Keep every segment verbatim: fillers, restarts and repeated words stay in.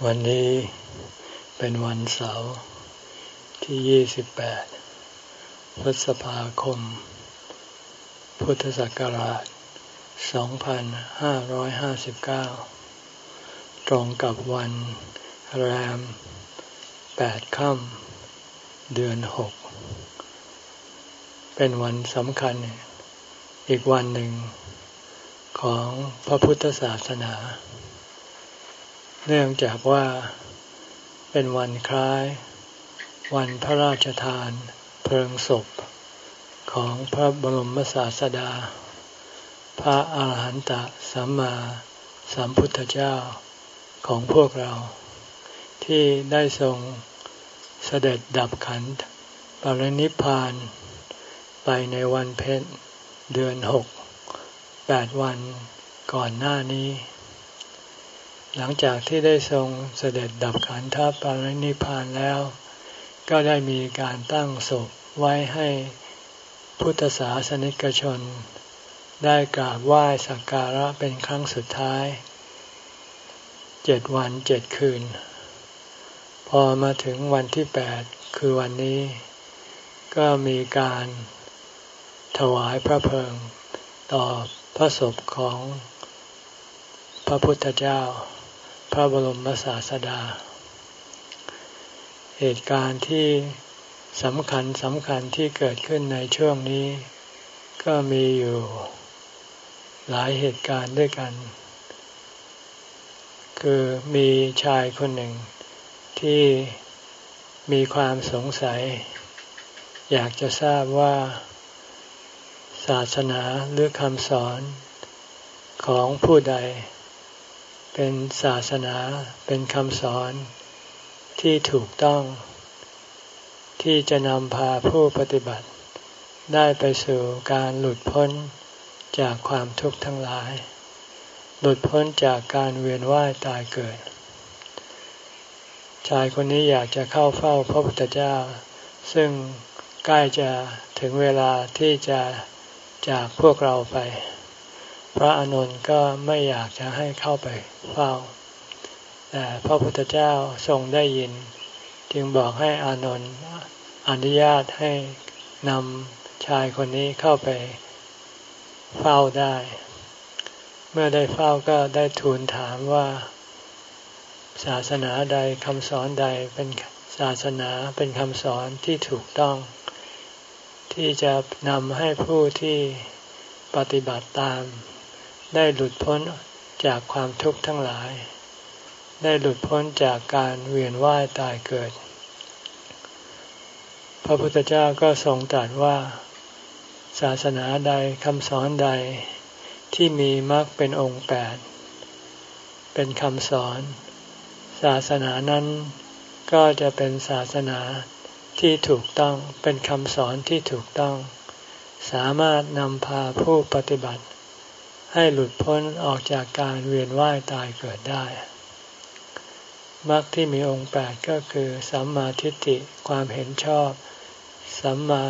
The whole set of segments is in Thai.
วันนี้เป็นวันเสาร์ที่ยี่สิบแปดพฤษภาคมพุทธศักราชสองพันห้าร้อยห้าสิบเก้าตรงกับวันแรมแปดค่ำเดือนหกเป็นวันสำคัญอีกวันหนึ่งของพระพุทธศาสนาเนื่องจากว่าเป็นวันคล้ายวันพระราชทานเพลิงศพของพระบรมศาสดาพระอาหารหันตสัมมาสัมพุทธเจ้าของพวกเราที่ได้ทรงเสด็จดับขันธปรินิพพานไปในวันเพ็ญเดือนหกแปดวันก่อนหน้านี้หลังจากที่ได้ทรงเสด็จดับขันธปรินิพพานแล้วก็ได้มีการตั้งศพไว้ให้พุทธศาสนิกชนได้กราบไหว้สักการะเป็นครั้งสุดท้ายเจ็ดวันเจ็ดคืนพอมาถึงวันที่แปดคือวันนี้ก็มีการถวายพระเพลิงต่อพระศพของพระพุทธเจ้าพระบรมศาสดาเหตุการณ์ที่สำคัญสำคัญที่เกิดขึ้นในช่วงนี้ก็มีอยู่หลายเหตุการณ์ด้วยกันคือมีชายคนหนึ่งที่มีความสงสัยอยากจะทราบว่าศาสนาหรือคำสอนของผู้ใดเป็นศาสนาเป็นคำสอนที่ถูกต้องที่จะนำพาผู้ปฏิบัติได้ไปสู่การหลุดพ้นจากความทุกข์ทั้งหลายหลุดพ้นจากการเวียนว่ายตายเกิดชายคนนี้อยากจะเข้าเฝ้าพระพุทธเจ้าซึ่งใกล้จะถึงเวลาที่จะจากพวกเราไปพระอานนท์ก็ไม่อยากจะให้เข้าไปเฝ้าแต่พระพุทธเจ้าทรงได้ยินจึงบอกให้อานนท์อนุญาตให้นำชายคนนี้เข้าไปเฝ้าได้เมื่อได้เฝ้าก็ได้ทูลถามว่าศาสนาใดคำสอนใดเป็นศาสนาเป็นคำสอนที่ถูกต้องที่จะนำให้ผู้ที่ปฏิบัติตามได้หลุดพ้นจากความทุกข์ทั้งหลายได้หลุดพ้นจากการเวียนว่ายตายเกิดพระพุทธเจ้าก็ทรงตรัสว่าศาสนาใดคำสอนใดที่มีมรรคเป็นองค์แปดเป็นคำสอนศาสนานั้นก็จะเป็นศาสนาที่ถูกต้องเป็นคำสอนที่ถูกต้องสามารถนำพาผู้ปฏิบัติให้หลุดพ้นออกจากการเวียนว่ายตายเกิดได้มรรคที่มีองค์แปดก็คือสัมมาทิฏฐิความเห็นชอบสัมมา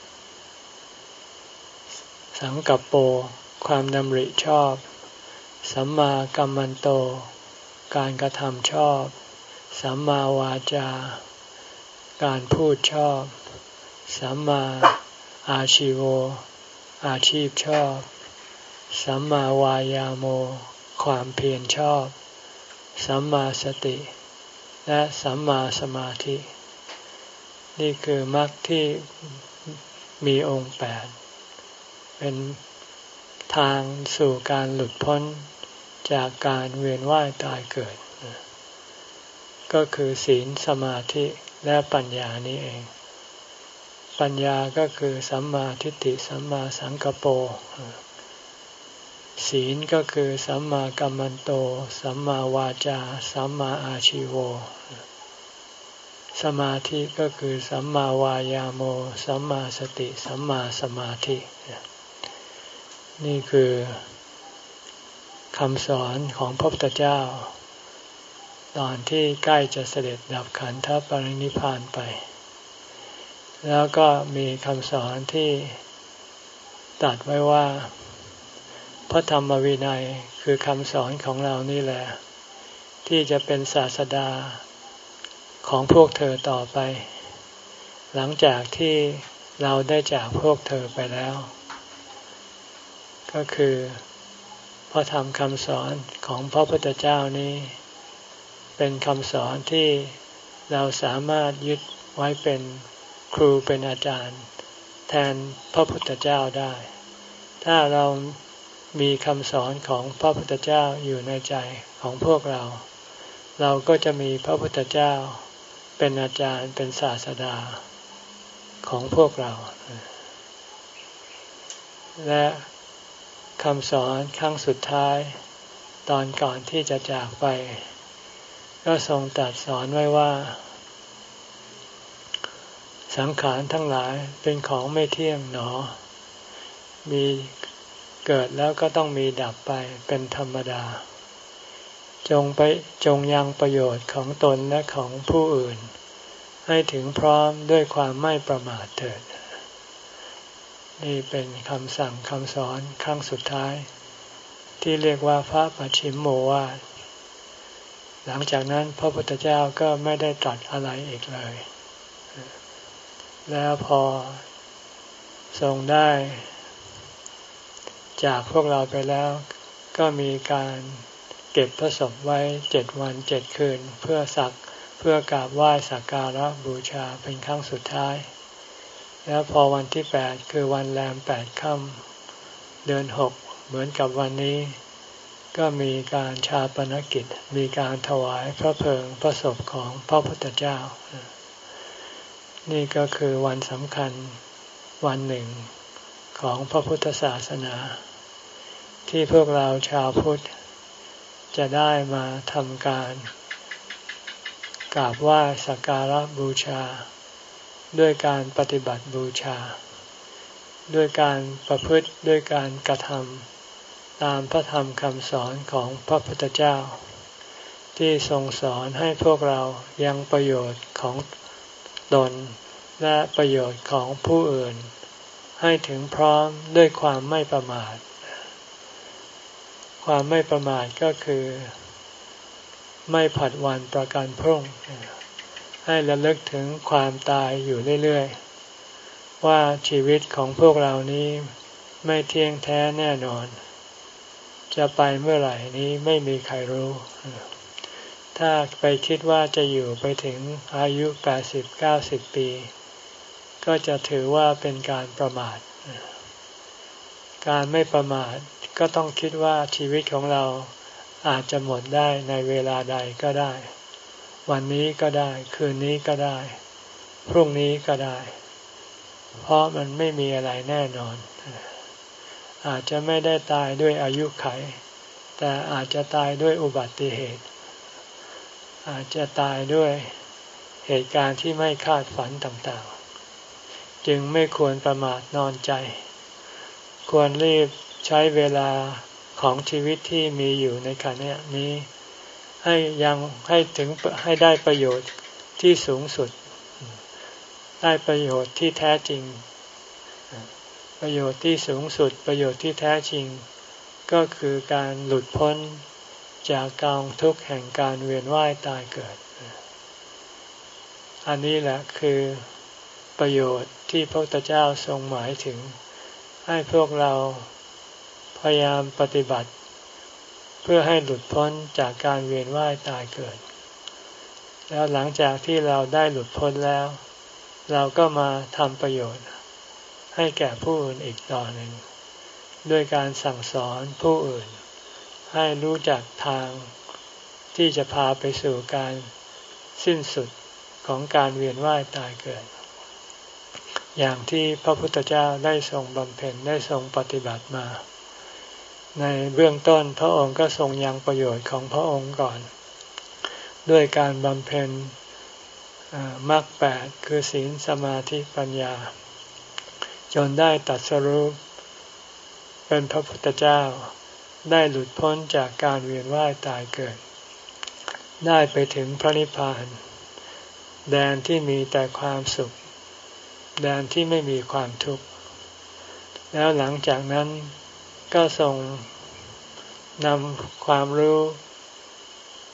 สังกัปโปความดำริชอบสัมมากัมมันโตการกระทำชอบสัมมาวาจาการพูดชอบสัมมาอาชีโวอาชีพชอบสัมมาวายาโมความเพียรชอบสัมมาสติและสัมมาสมาธินี่คือมรรคที่มีองค์แปดเป็นทางสู่การหลุดพ้นจากการเวียนว่ายตายเกิดก็คือศีลสมาธิและปัญญานี้เองปัญญาก็คือสัมมาทิฏฐิสัมมาสังกัปโปศีลก็คือสัมมากัมมันโตสัมมาวาจาสัมมาอาชีโวสมาธิก็คือสัมมาวายาโมสัมมาสติสัมมาสมาธินี่คือคำสอนของพระพุทธเจ้าตอนที่ใกล้จะเสด็จดับขันธปรินิพพานไปแล้วก็มีคำสอนที่ตรัสไว้ว่าพระธรรมวินัยคือคำสอนของเรานี่แหละที่จะเป็นศาสดาของพวกเธอต่อไปหลังจากที่เราได้จากพวกเธอไปแล้วก็คือพระธรรมคำสอนของพระพุทธเจ้านี้เป็นคำสอนที่เราสามารถยึดไว้เป็นครูเป็นอาจารย์แทนพระพุทธเจ้าได้ถ้าเรามีคำสอนของพระพุทธเจ้าอยู่ในใจของพวกเราเราก็จะมีพระพุทธเจ้าเป็นอาจารย์เป็นศาสดาของพวกเราและคำสอนครั้งสุดท้ายตอนก่อนที่จะจากไปก็ทรงตรัสสอนไว้ว่าสังขารทั้งหลายเป็นของไม่เที่ยงหนอมีเกิดแล้วก็ต้องมีดับไปเป็นธรรมดาจงไปจงยังประโยชน์ของตนและของผู้อื่นให้ถึงพร้อมด้วยความไม่ประมาทเถิดนี่เป็นคำสั่งคำสอนครั้งสุดท้ายที่เรียกว่าพระปัจฉิมโมวาทหลังจากนั้นพระพุทธเจ้าก็ไม่ได้ตรัสอะไรอีกเลยแล้วพอทรงได้จากพวกเราไปแล้วก็มีการเก็บพระศพไว้เจ็ดวันเจ็ดคืนเพื่อสักเพื่อกราบไหว้สักการะบูชาเป็นครั้งสุดท้ายแล้วพอวันที่แปดคือวันแรมแปดค่ำเดือนหกเหมือนกับวันนี้ก็มีการฌาปนกิจมีการถวายพระเพลิงพระศพของพระพุทธเจ้านี่ก็คือวันสำคัญวันหนึ่งของพระพุทธศาสนาที่พวกเราชาวพุทธจะได้มาทำการกราบไหว้สักการะบูชาด้วยการปฏิบัติบูชาด้วยการประพฤติด้วยการกระทำตามพระธรรมคำสอนของพระพุทธเจ้าที่ทรงสอนให้พวกเรายังประโยชน์ของตนและประโยชน์ของผู้อื่นให้ถึงพร้อมด้วยความไม่ประมาทความไม่ประมาทก็คือไม่ผัดวันประกันพรุ่งให้ระลึกถึงความตายอยู่เรื่อยๆว่าชีวิตของพวกเรานี้ไม่เที่ยงแท้แน่นอนจะไปเมื่อไหร่นี้ไม่มีใครรู้ถ้าไปคิดว่าจะอยู่ไปถึงอายุแปดสิบ เก้าสิบปีก็จะถือว่าเป็นการประมาทการไม่ประมาทก็ต้องคิดว่าชีวิตของเราอาจจะหมดได้ในเวลาใดก็ได้วันนี้ก็ได้คืนนี้ก็ได้พรุ่งนี้ก็ได้เพราะมันไม่มีอะไรแน่นอนอาจจะไม่ได้ตายด้วยอายุไขแต่อาจจะตายด้วยอุบัติเหตุอาจจะตายด้วยเหตุการณ์ที่ไม่คาดฝันต่างๆจึงไม่ควรประมาทนอนใจควรรีบใช้เวลาของชีวิตที่มีอยู่ในขณะนี้ให้ยังให้ถึงให้ได้ประโยชน์ที่สูงสุดได้ประโยชน์ที่แท้จริงประโยชน์ที่สูงสุดประโยชน์ที่แท้จริงก็คือการหลุดพ้นจากกองทุกข์แห่งการเวียนว่ายตายเกิดอันนี้แหละคือประโยชน์ที่พระพุทธเจ้าทรงหมายถึงให้พวกเราพยายามปฏิบัติเพื่อให้หลุดพ้นจากการเวียนว่ายตายเกิดแล้วหลังจากที่เราได้หลุดพ้นแล้วเราก็มาทำประโยชน์ให้แก่ผู้อื่นอีกต่อหนึ่งด้วยการสั่งสอนผู้อื่นให้รู้จักทางที่จะพาไปสู่การสิ้นสุดของการเวียนว่ายตายเกิดอย่างที่พระพุทธเจ้าได้ทรงบำเพ็ญได้ทรงปฏิบัติมาในเบื้องต้นพระองค์ก็ทรงยังประโยชน์ของพระองค์ก่อนด้วยการบำเพ็ญมรรคแปดคือศีลสมาธิปัญญาจนได้ตรัสรู้เป็นพระพุทธเจ้าได้หลุดพ้นจากการเวียนว่ายตายเกิดได้ไปถึงพระนิพพานแดนที่มีแต่ความสุขแดนที่ไม่มีความทุกข์แล้วหลังจากนั้นก็ทรงนำความรู้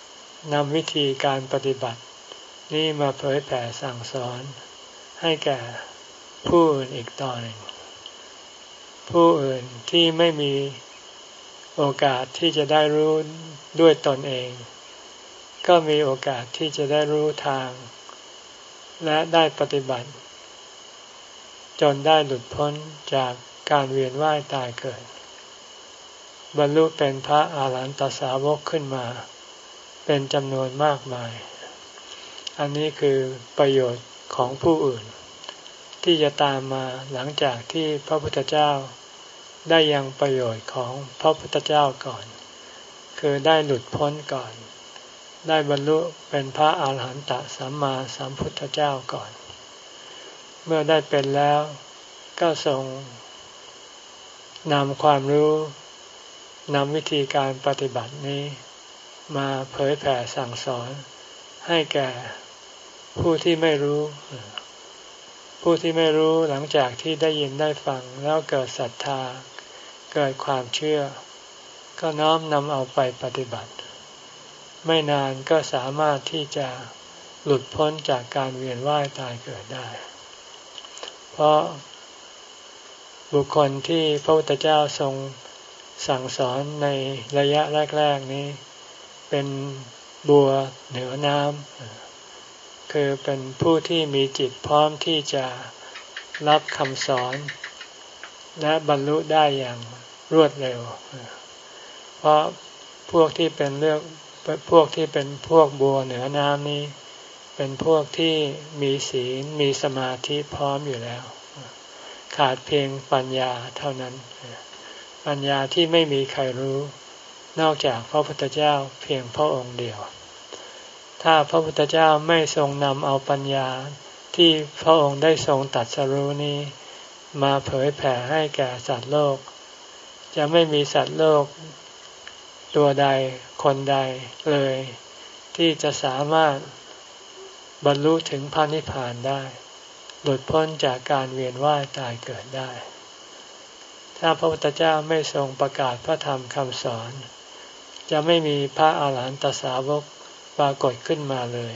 นำวิธีการปฏิบัตินี้มาเผยแผ่สั่งสอนให้แก่ผู้อื่นอีกต่อหนึ่งผู้อื่นที่ไม่มีโอกาสที่จะได้รู้ด้วยตนเองก็มีโอกาสที่จะได้รู้ทางและได้ปฏิบัติจนได้หลุดพ้นจากการเวียนว่ายตายเกิดบรรลุเป็นพระอาหารหันตสาวกขึ้นมาเป็นจำนวนมากมายอันนี้คือประโยชน์ของผู้อื่นที่จะตามมาหลังจากที่พระพุทธเจ้าได้ยังประโยชน์ของพระพุทธเจ้าก่อนคือได้หลุดพ้นก่อนได้บรรลุเป็นพระอาหารหันตสัมมาสัมพุทธเจ้าก่อนเมื่อได้เป็นแล้วก็ทรงนำความรู้นำวิธีการปฏิบัตินี้มาเผยแผ่สั่งสอนให้แก่ผู้ที่ไม่รู้ผู้ที่ไม่รู้หลังจากที่ได้ยินได้ฟังแล้วเกิดศรัทธาเกิดความเชื่อก็น้อมนำเอาไปปฏิบัติไม่นานก็สามารถที่จะหลุดพ้นจากการเวียนว่ายตายเกิดได้เพราะบุคคลที่พระพุทธเจ้าทรงสั่งสอนในระยะแรกๆนี้เป็นบัวเหนือน้ำคือเป็นผู้ที่มีจิตพร้อมที่จะรับคำสอนและบรรลุได้อย่างรวดเร็วเพราะพวกที่เป็นเลือกพวกที่เป็นพวกบัวเหนือน้ำนี้เป็นพวกที่มีศีลมีสมาธิพร้อมอยู่แล้วขาดเพียงปัญญาเท่านั้นปัญญาที่ไม่มีใครรู้นอกจากพระพุทธเจ้าเพียงพระองค์เดียวถ้าพระพุทธเจ้าไม่ทรงนำเอาปัญญาที่พระองค์ได้ทรงตรัสรู้นี้มาเผยแผ่ให้แก่สัตว์โลกจะไม่มีสัตว์โลกตัวใดคนใดเลยที่จะสามารถบรรลุถึงพระนิพพานได้หลุดพ้นจากการเวียนว่ายตายเกิดได้ถ้าพระพุทธเจ้าไม่ทรงประกาศพระธรรมคำสอนจะไม่มีพระอาหารหันตสาวกปรากฏขึ้นมาเลย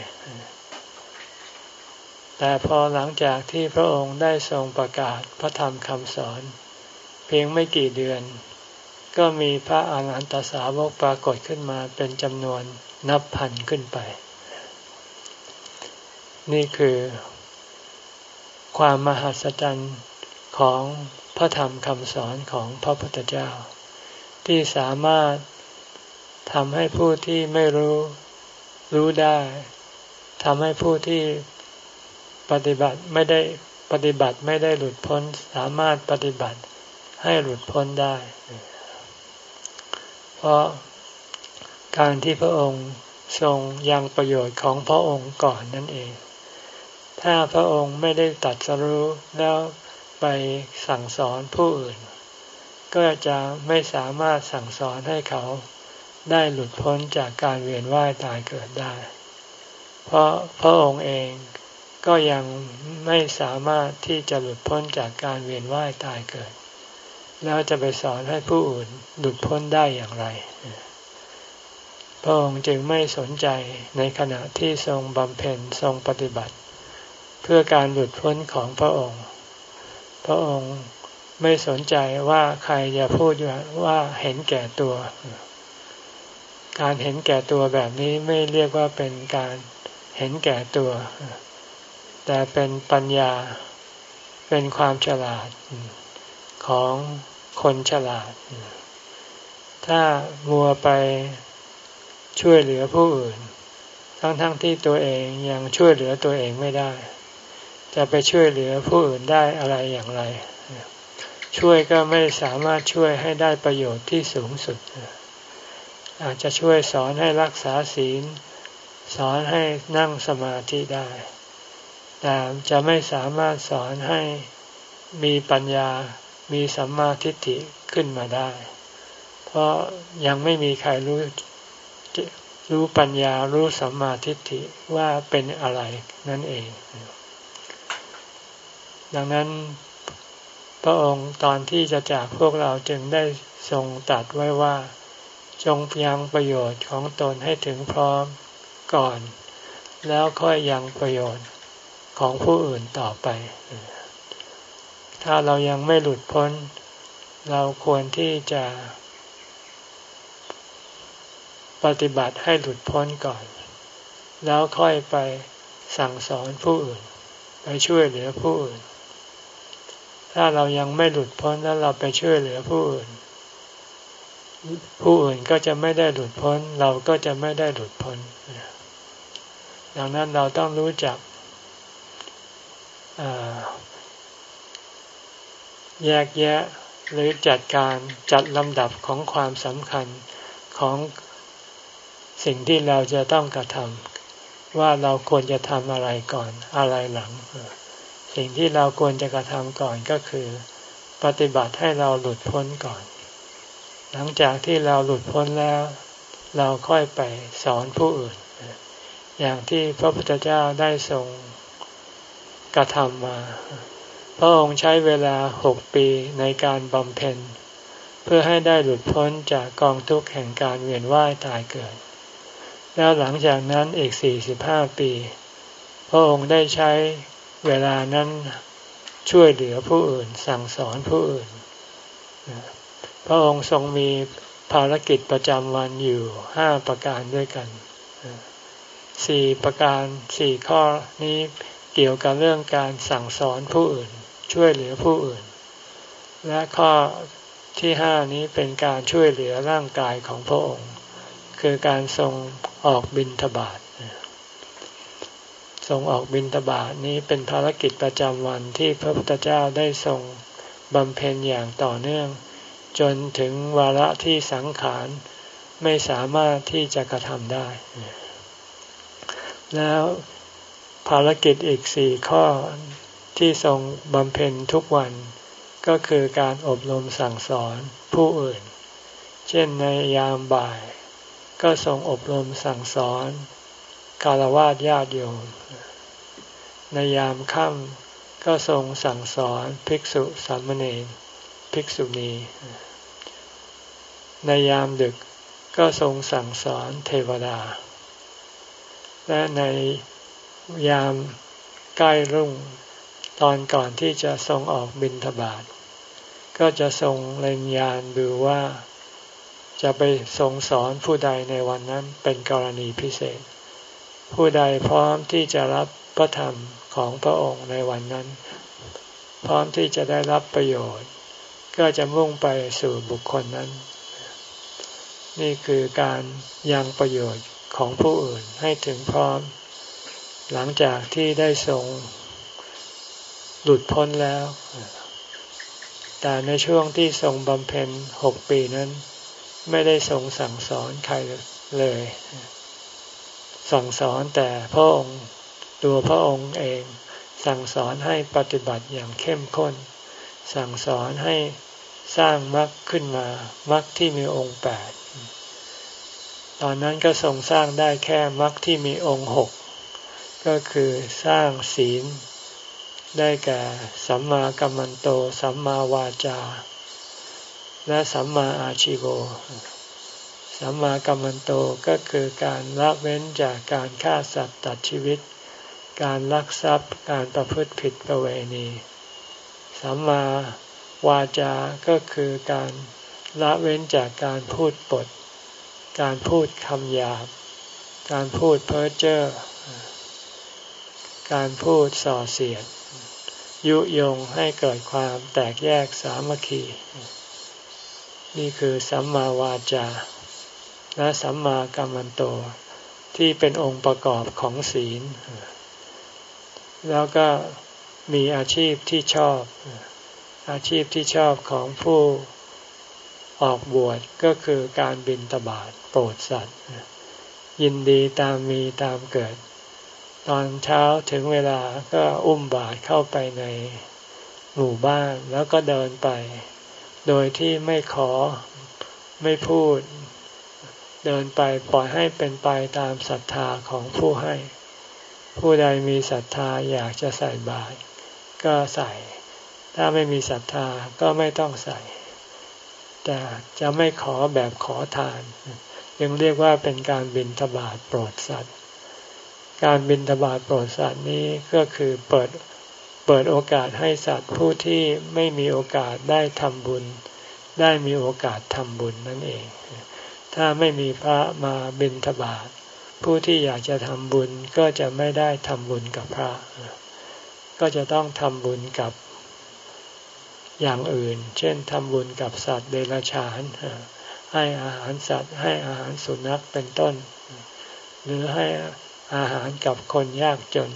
แต่พอหลังจากที่พระองค์ได้ทรงประกาศพระธรรมคำสอนเพียงไม่กี่เดือนก็มีพระอาหารหันตสาวกปรากฏขึ้นมาเป็นจำนวนนับพันขึ้นไปนี่คือความมหัศจรรย์ของพระธรรมคำสอนของพระพุทธเจ้าที่สามารถทำให้ผู้ที่ไม่รู้รู้ได้ทำให้ผู้ที่ปฏิบัติไม่ได้ปฏิบัติไม่ได้หลุดพ้นสามารถปฏิบัติให้หลุดพ้นได้เพราะการที่พระองค์ทรงยังประโยชน์ของพระองค์ก่อนนั่นเองถ้าพระองค์ไม่ได้ตรัสรู้แล้วไปสั่งสอนผู้อื่นก็จะไม่สามารถสั่งสอนให้เขาได้หลุดพ้นจากการเวียนว่ายตายเกิดได้เพราะพระองค์เองก็ยังไม่สามารถที่จะหลุดพ้นจากการเวียนว่ายตายเกิดแล้วจะไปสอนให้ผู้อื่นหลุดพ้นได้อย่างไรพระองค์จึงไม่สนใจในขณะที่ทรงบำเพ็ญทรงปฏิบัติเพื่อการหลุดพ้นของพระองค์พระองค์ไม่สนใจว่าใครจะพูดว่าเห็นแก่ตัวการเห็นแก่ตัวแบบนี้ไม่เรียกว่าเป็นการเห็นแก่ตัวแต่เป็นปัญญาเป็นความฉลาดของคนฉลาดถ้ามัวไปช่วยเหลือผู้อื่นทั้งๆที่ตัวเองยังช่วยเหลือตัวเองไม่ได้จะไปช่วยเหลือผู้อื่นได้อะไรอย่างไรช่วยก็ไม่สามารถช่วยให้ได้ประโยชน์ที่สูงสุดอาจจะช่วยสอนให้รักษาศีลสอนให้นั่งสมาธิได้แต่จะไม่สามารถสอนให้มีปัญญามีสัมมาทิฏฐิขึ้นมาได้เพราะยังไม่มีใครรู้รู้ปัญญารู้สัมมาทิฏฐิว่าเป็นอะไรนั่นเองดังนั้นพระองค์ตอนที่จะจากพวกเราจึงได้ทรงตรัสไว้ว่าจงยังประโยชน์ของตนให้ถึงพร้อมก่อนแล้วค่อยยังประโยชน์ของผู้อื่นต่อไปถ้าเรายังไม่หลุดพ้นเราควรที่จะปฏิบัติให้หลุดพ้นก่อนแล้วค่อยไปสั่งสอนผู้อื่นไปช่วยเหลือผู้อื่นถ้าเรายังไม่หลุดพ้นแล้วเราไปช่วยเหลือผู้อื่นผู้อื่นก็จะไม่ได้หลุดพ้นเราก็จะไม่ได้หลุดพ้นดังนั้นเราต้องรู้จักแยกแยะหรือจัดการจัดลำดับของความสำคัญของสิ่งที่เราจะต้องกระทำว่าเราควรจะทำอะไรก่อนอะไรหลังสิ่งที่เราควรจะกระทำก่อนก็คือปฏิบัติให้เราหลุดพ้นก่อนหลังจากที่เราหลุดพ้นแล้วเราค่อยไปสอนผู้อื่นอย่างที่พระพุทธเจ้าได้ทรงกระทำมาพระองค์ใช้เวลาหกปีในการบำเพ็ญเพื่อให้ได้หลุดพ้นจากกองทุกข์แห่งการเวียนว่ายตายเกิดแล้วหลังจากนั้นอีกสี่สิบห้าปีพระองค์ได้ใช้เวลานั้นช่วยเหลือผู้อื่นสั่งสอนผู้อื่นพระองค์ทรงมีภารกิจประจำวันอยู่ห้าประการด้วยกันสี่ประการสี่ข้อนี้เกี่ยวกับเรื่องการสั่งสอนผู้อื่นช่วยเหลือผู้อื่นและข้อที่ห้านี้เป็นการช่วยเหลือร่างกายของพระองค์คือการทรงออกบิณฑบาตทรงออกบิณฑบาตนี้เป็นภารกิจประจำวันที่พระพุทธเจ้าได้ทรงบำเพ็ญอย่างต่อเนื่องจนถึงวาระที่สังขารไม่สามารถที่จะกระทำได้แล้วภารกิจอีกสี่ข้อที่ทรงบำเพ็ญทุกวันก็คือการอบรมสั่งสอนผู้อื่นเช่นในยามบ่ายก็ทรงอบรมสั่งสอนฆราวาสญาติโยมในยามค่ำก็ทรงสั่งสอนภิกษุสามเณรภิกษุณีในยามดึกก็ทรงสั่งสอนเทวดาและในยามใกล้รุ่งตอนก่อนที่จะทรงออกบิณฑบาตก็จะทรงเล็งยานดูว่าจะไปทรงสอนผู้ใดในวันนั้นเป็นกรณีพิเศษผู้ใดพร้อมที่จะรับพระธรรมของพระองค์ในวันนั้นพร้อมที่จะได้รับประโยชน์ก็จะมุ่งไปสู่บุคคลนั้นนี่คือการยังประโยชน์ของผู้อื่นให้ถึงพร้อมหลังจากที่ได้ทรงหลุดพ้นแล้วแต่ในช่วงที่ทรงบำเพ็ญหกปีนั้นไม่ได้ทรงสั่งสอนใครเลยสั่งสอนแต่พระองค์ตัวพระองค์เองสั่งสอนให้ปฏิบัติอย่างเข้มข้นสั่งสอนให้สร้างมรรคขึ้นมามรรคที่มีองค์แปดตอนนั้นก็ทรงสร้างได้แค่มรรคที่มีองค์หกก็คือสร้างศีลได้แก่สัมมากัมมันโตสัมมาวาจาและสัมมาอาชีโวสัมมากัมมันโตก็คือการละเว้นจากการฆ่าสัตว์ตัดชีวิตการลักทรัพย์การประพฤติผิดประเวณีสัมมาวาจาก็คือการละเว้นจากการพูดปดการพูดคำหยาบการพูดเพ้อเจ้อการพูดส่อเสียดยุยงให้เกิดความแตกแยกสามัคคีนี่คือสัมมาวาจาและสัมมากัมมันโตที่เป็นองค์ประกอบของศีลแล้วก็มีอาชีพที่ชอบอาชีพที่ชอบของผู้ออกบวชก็คือการบิณฑบาตโปรดสัตว์ยินดีตามมีตามเกิดตอนเช้าถึงเวลาก็อุ้มบาตรเข้าไปในหมู่บ้านแล้วก็เดินไปโดยที่ไม่ขอไม่พูดเดินไปปล่อยให้เป็นไปตามศรัทธาของผู้ให้ผู้ใดมีศรัทธาอยากจะใส่บาตรก็ใส่ถ้าไม่มีศรัทธาก็ไม่ต้องใส่แต่จะไม่ขอแบบขอทานยังเรียกว่าเป็นการบิณฑบาตโปรดสัตว์การบิณฑบาตโปรดสัตว์นี้ก็คือเปิดเปิดโอกาสให้สัตว์ผู้ที่ไม่มีโอกาสได้ทำบุญได้มีโอกาสทำบุญนั่นเองถ้าไม่มีพระมาบิณฑบาตผู้ที่อยากจะทำบุญก็จะไม่ได้ทำบุญกับพระก็จะต้องทำบุญกับอย่างอื่นเช่นทำบุญกับสัตว์เดรัจฉานให้อาหารสัตว์ให้อาหารสุนัขเป็นต้นหรือให้อาหารกับคนยากจน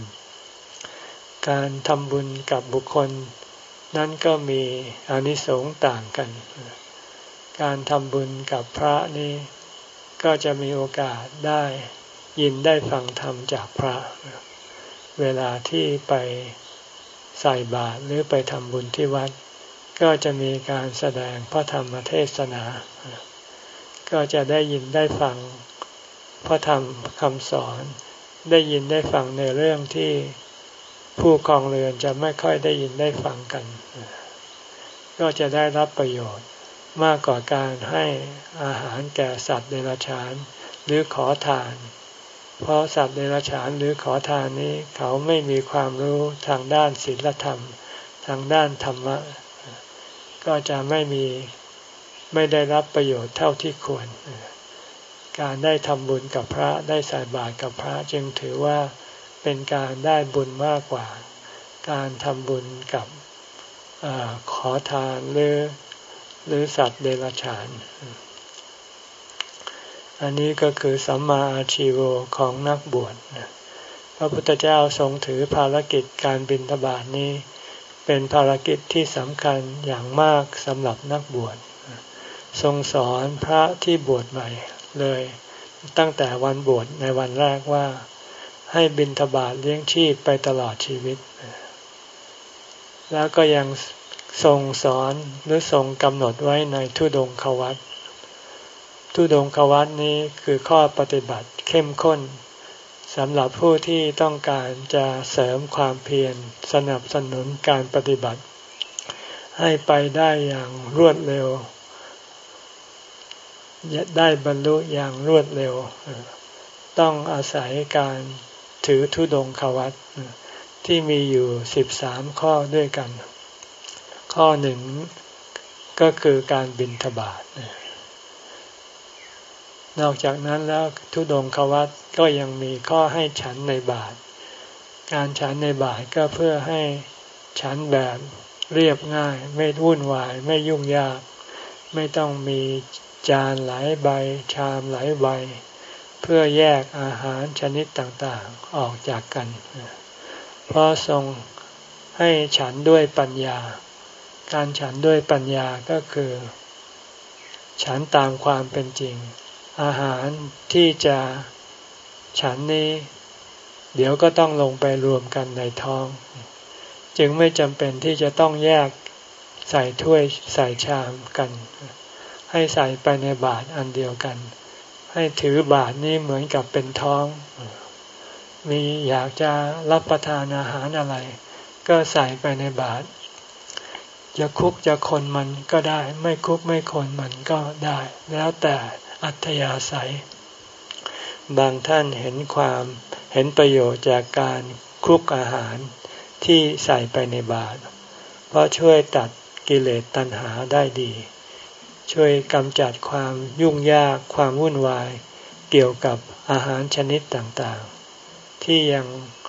การทำบุญกับบุคคลนั้นก็มีอานิสงส์ต่างกันการทำบุญกับพระนี้ก็จะมีโอกาสได้ยินได้ฟังธรรมจากพระเวลาที่ไปใส่บาตรหรือไปทำบุญที่วัดก็จะมีการแสดงพระธรรมเทศนาก็จะได้ยินได้ฟังพระธรรมคำสอนได้ยินได้ฟังในเรื่องที่ผู้ครองเรือนจะไม่ค่อยได้ยินได้ฟังกันก็จะได้รับประโยชน์มากกว่าการให้อาหารแก่สัตว์เดรัจฉานหรือขอทานเพราะสัตว์เดรัจฉานหรือขอทานนี้เขาไม่มีความรู้ทางด้านศีลธรรมทางด้านธรรมะก็จะไม่มีไม่ได้รับประโยชน์เท่าที่ควรการได้ทำบุญกับพระได้ใส่บาตรกับพระจึงถือว่าเป็นการได้บุญมากกว่าการทำบุญกับขอทานหรือหรือสัตว์เดรัจฉานอันนี้ก็คือสัมมาอาชีโวของนักบวชพระพุทธเจ้าทรงถือภารกิจการบิณฑบาตนี้เป็นภารกิจที่สำคัญอย่างมากสำหรับนักบวชทรงสอนพระที่บวชใหม่เลยตั้งแต่วันบวชในวันแรกว่าให้บิณฑบาตเลี้ยงชีพไปตลอดชีวิตแล้วก็ยังทรงสอนหรือทรงกำหนดไว้ในธุดงควัตรธุดงควัตรนี้คือข้อปฏิบัติเข้มข้นสำหรับผู้ที่ต้องการจะเสริมความเพียรสนับสนุนการปฏิบัติให้ไปได้อย่างรวดเร็วได้บรรลุอย่างรวดเร็วต้องอาศัยการถือธุดงควัตรที่มีอยู่สิบสามข้อด้วยกันข้อหนึ่งก็คือการบิณฑบาตนอกจากนั้นแล้วธุดงควัตรก็ยังมีข้อให้ฉันในบาตรการฉันในบาตรก็เพื่อให้ฉันแบบเรียบง่ายไม่วุ่นวายไม่ยุ่งยากไม่ต้องมีจานหลายใบชามหลายใบเพื่อแยกอาหารชนิดต่างๆออกจากกันเพราะทรงให้ฉันด้วยปัญญาการฉันด้วยปัญญาก็คือฉันตามความเป็นจริงอาหารที่จะฉันนี้เดี๋ยวก็ต้องลงไปรวมกันในท้องจึงไม่จำเป็นที่จะต้องแยกใส่ถ้วยใส่ชามกันให้ใส่ไปในบาตรอันเดียวกันให้ถือบาตรนี้เหมือนกับเป็นท้องมีอยากจะรับประทานอาหารอะไรก็ใส่ไปในบาตรจะคลุกจะคนมันก็ได้ไม่คลุกไม่คนมันก็ได้แล้วแต่อัธยาศัยบางท่านเห็นความเห็นประโยชน์จากการคลุกอาหารที่ใส่ไปในบาตรเพราะช่วยตัดกิเลสตัณหาได้ดีช่วยกำจัดความยุ่งยากความวุ่นวายเกี่ยวกับอาหารชนิดต่างๆที่ยัง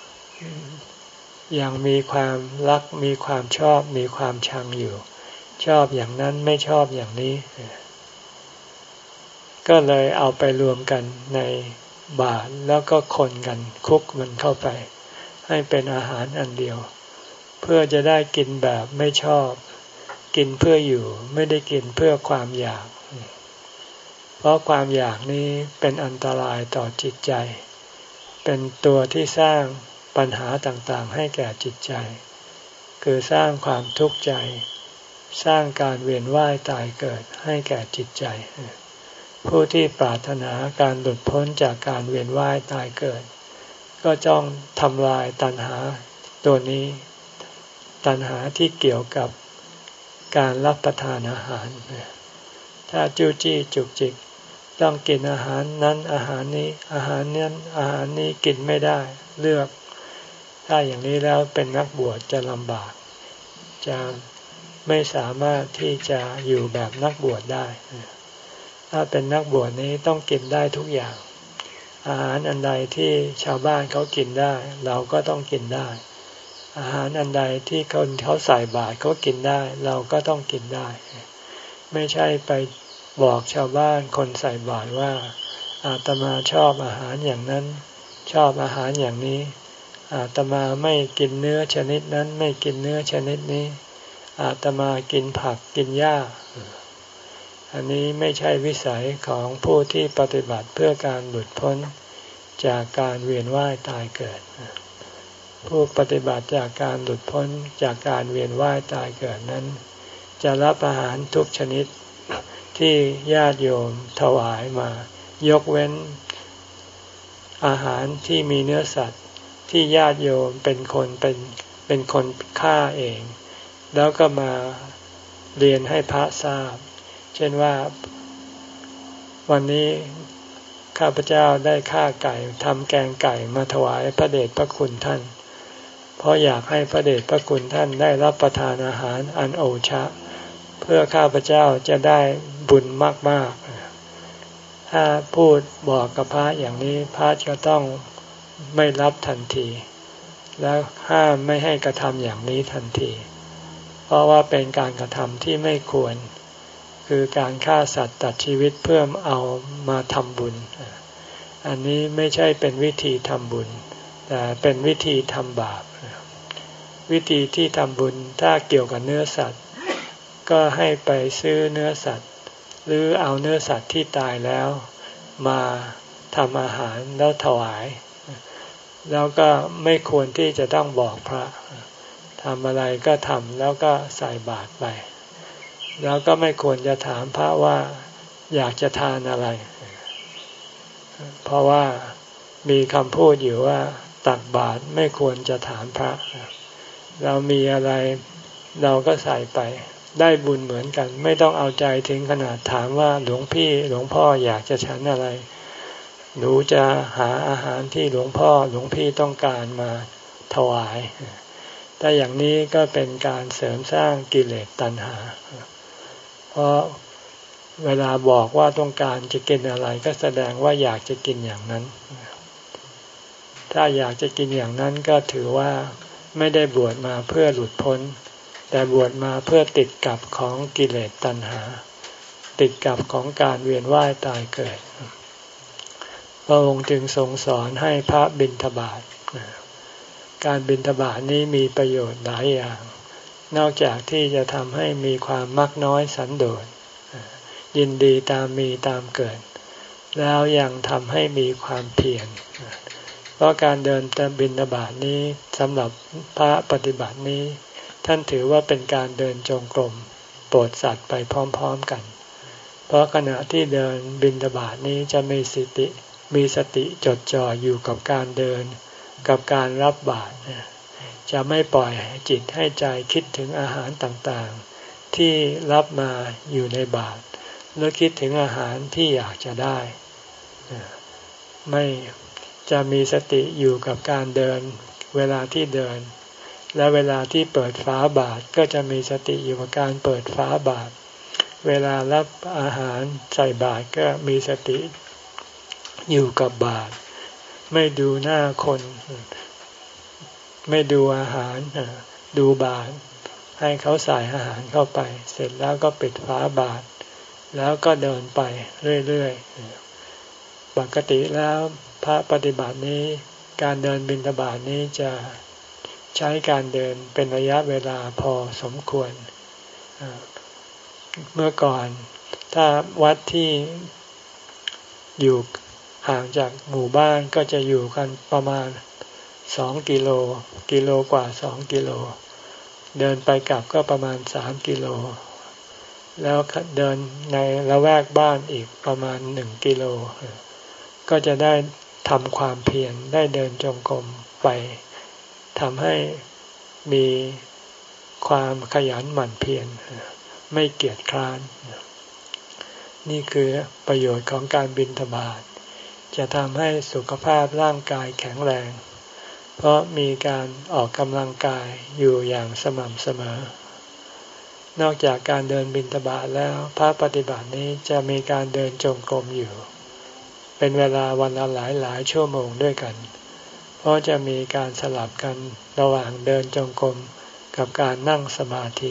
ยังมีความรักมีความชอบมีความชังอยู่ชอบอย่างนั้นไม่ชอบอย่างนี้ก็เลยเอาไปรวมกันในบาตรแล้วก็คนกันคลุกมันเข้าไปให้เป็นอาหารอันเดียวเพื่อจะได้กินแบบไม่ชอบกินเพื่ออยู่ไม่ได้กินเพื่อความอยากเพราะความอยากนี้เป็นอันตรายต่อจิตใจเป็นตัวที่สร้างปัญหาต่างๆให้แก่จิตใจคือสร้างความทุกข์ใจสร้างการเวียนว่ายตายเกิดให้แก่จิตใจผู้ที่ปรารถนาการหลุดพ้นจากการเวียนว่ายตายเกิดก็จ้องทำลายตัณหาตัวนี้ตัณหาที่เกี่ยวกับการรับประทานอาหารถ้าจู้จี้จุกจิกต้องกินอาหารนั้นอาหารนี้อาหารนั้นอาหารนี้กินไม่ได้เลือกถ้าอย่างนี้แล้วเป็นนักบวชจะลำบากจะไม่สามารถที่จะอยู่แบบนักบวชได้ถ้าเป็นนักบวชนี้ต้องกินได้ทุกอย่างอาหารอันใดที่ชาวบ้านเขากินได้เราก็ต้องกินได้อาหารอันใดที่คนเขาใส่บาตรเขากินได้เราก็ต้องกินได้ไม่ใช่ไปบอกชาวบ้านคนใส่บาตรว่าอาตมาชอบอาหารอย่างนั้นชอบอาหารอย่างนี้อาตมาไม่กินเนื้อชนิดนั้นไม่กินเนื้อชนิดนี้อาตมากินผักกินหญ้าอันนี้ไม่ใช่วิสัยของผู้ที่ปฏิบัติเพื่อการหลุดพ้นจากการเวียนว่ายตายเกิดผู้ปฏิบัติจากการหลุดพ้นจากการเวียนว่ายตายเกิดนั้นจะรับอาหารทุกชนิดที่ญาติโยมถวายมายกเว้นอาหารที่มีเนื้อสัตว์ที่ญาติโยมเป็นคนเป็นเป็นคนฆ่าเองแล้วก็มาเรียนให้พระทราบเช่นว่าวันนี้ข้าพเจ้าได้ฆ่าไก่ทำแกงไก่มาถวายพระเดชพระคุณท่านเพราะอยากให้พระเดชพระคุณท่านได้รับประทานอาหารอันโอชะเพื่อข้าพเจ้าจะได้บุญมากๆถ้าพูดบอกกับพระอย่างนี้พระจะต้องไม่รับทันทีแล้วห้ามไม่ให้กระทำอย่างนี้ทันทีเพราะว่าเป็นการกระทำที่ไม่ควรคือการฆ่าสัตว์ตัดชีวิตเพื่อเอามาทำบุญอันนี้ไม่ใช่เป็นวิธีทำบุญแต่เป็นวิธีทำบาปวิธีที่ทำบุญถ้าเกี่ยวกับเนื้อสัตว์ก็ให้ไปซื้อเนื้อสัตว์หรือเอาเนื้อสัตว์ที่ตายแล้วมาทำอาหารแล้วถวายแล้วก็ไม่ควรที่จะต้องบอกพระทำอะไรก็ทำแล้วก็ใส่บาตรไปแล้วก็ไม่ควรจะถามพระว่าอยากจะทานอะไรเพราะว่ามีคำพูดอยู่ว่าตักบาตรไม่ควรจะถามพระเรามีอะไรเราก็ใส่ไปได้บุญเหมือนกันไม่ต้องเอาใจถึงขนาดถามว่าหลวงพี่หลวงพ่ออยากจะฉันอะไรหนูจะหาอาหารที่หลวงพ่อหลวงพี่ต้องการมาถวายแต่อย่างนี้ก็เป็นการเสริมสร้างกิเลสตัณหาเพราะเวลาบอกว่าต้องการจะกินอะไรก็แสดงว่าอยากจะกินอย่างนั้นถ้าอยากจะกินอย่างนั้นก็ถือว่าไม่ได้บวชมาเพื่อหลุดพ้นแต่บวชมาเพื่อติดกับของกิเลสตัณหาติดกับของการเวียนว่ายตายเกิดพระองค์จึงทรงสอนให้พระบิณฑบาตการบิณฑบาตนี้มีประโยชน์หลายอย่างนอกจากที่จะทำให้มีความมักน้อยสันโดษยินดีตามมีตามเกิดแล้วยังทำให้มีความเพียรเพราะการเดินบิณฑบาตนี้สำหรับพระปฏิบัตินี้ท่านถือว่าเป็นการเดินจงกรมโปรดสัตว์ไปพร้อมๆกันเพราะขณะที่เดินบิณฑบาตนี้จะมีสติมีสติจดจ่ออยู่กับการเดินกับการรับบาตรจะไม่ปล่อยจิตให้ใจคิดถึงอาหารต่างๆที่รับมาอยู่ในบาตรหรือคิดถึงอาหารที่อยากจะได้ไม่จะมีสติอยู่กับการเดินเวลาที่เดินและเวลาที่เปิดฝาบาตรก็จะมีสติอยู่กับการเปิดฝาบาตรเวลารับอาหารใส่บาตรก็มีสติอยู่กับบาตรไม่ดูหน้าคนไม่ดูอาหารดูบาตรให้เขาใส่อาหารเข้าไปเสร็จแล้วก็ปิดฝาบาตรแล้วก็เดินไปเรื่อยๆปกติแล้วพระปฏิบัตินี้การเดินบิณฑบาตนี้จะใช้การเดินเป็นระยะเวลาพอสมควรเมื่อก่อนถ้าวัดที่อยู่ห่างจากหมู่บ้านก็จะอยู่กันประมาณสองกิโลกิโลกว่าสองกิโลเดินไปกลับก็ประมาณสามกิโลแล้วเดินในละแวกบ้านอีกประมาณหนึ่งกิโลก็จะได้ทำความเพียรได้เดินจงกรมไปทำให้มีความขยันหมั่นเพียรไม่เกียจคร้านนี่คือประโยชน์ของการบิณฑบาตจะทำให้สุขภาพร่างกายแข็งแรงเพราะมีการออกกำลังกายอยู่อย่างสม่ำเสมอนอกจากการเดินบิณฑบาตแล้วพระปฏิบัตินี้จะมีการเดินจงกรมอยู่เป็นเวลาวันละหลายหลายชั่วโมงด้วยกันเพราะจะมีการสลับกันระหว่างเดินจงกรมกับการนั่งสมาธิ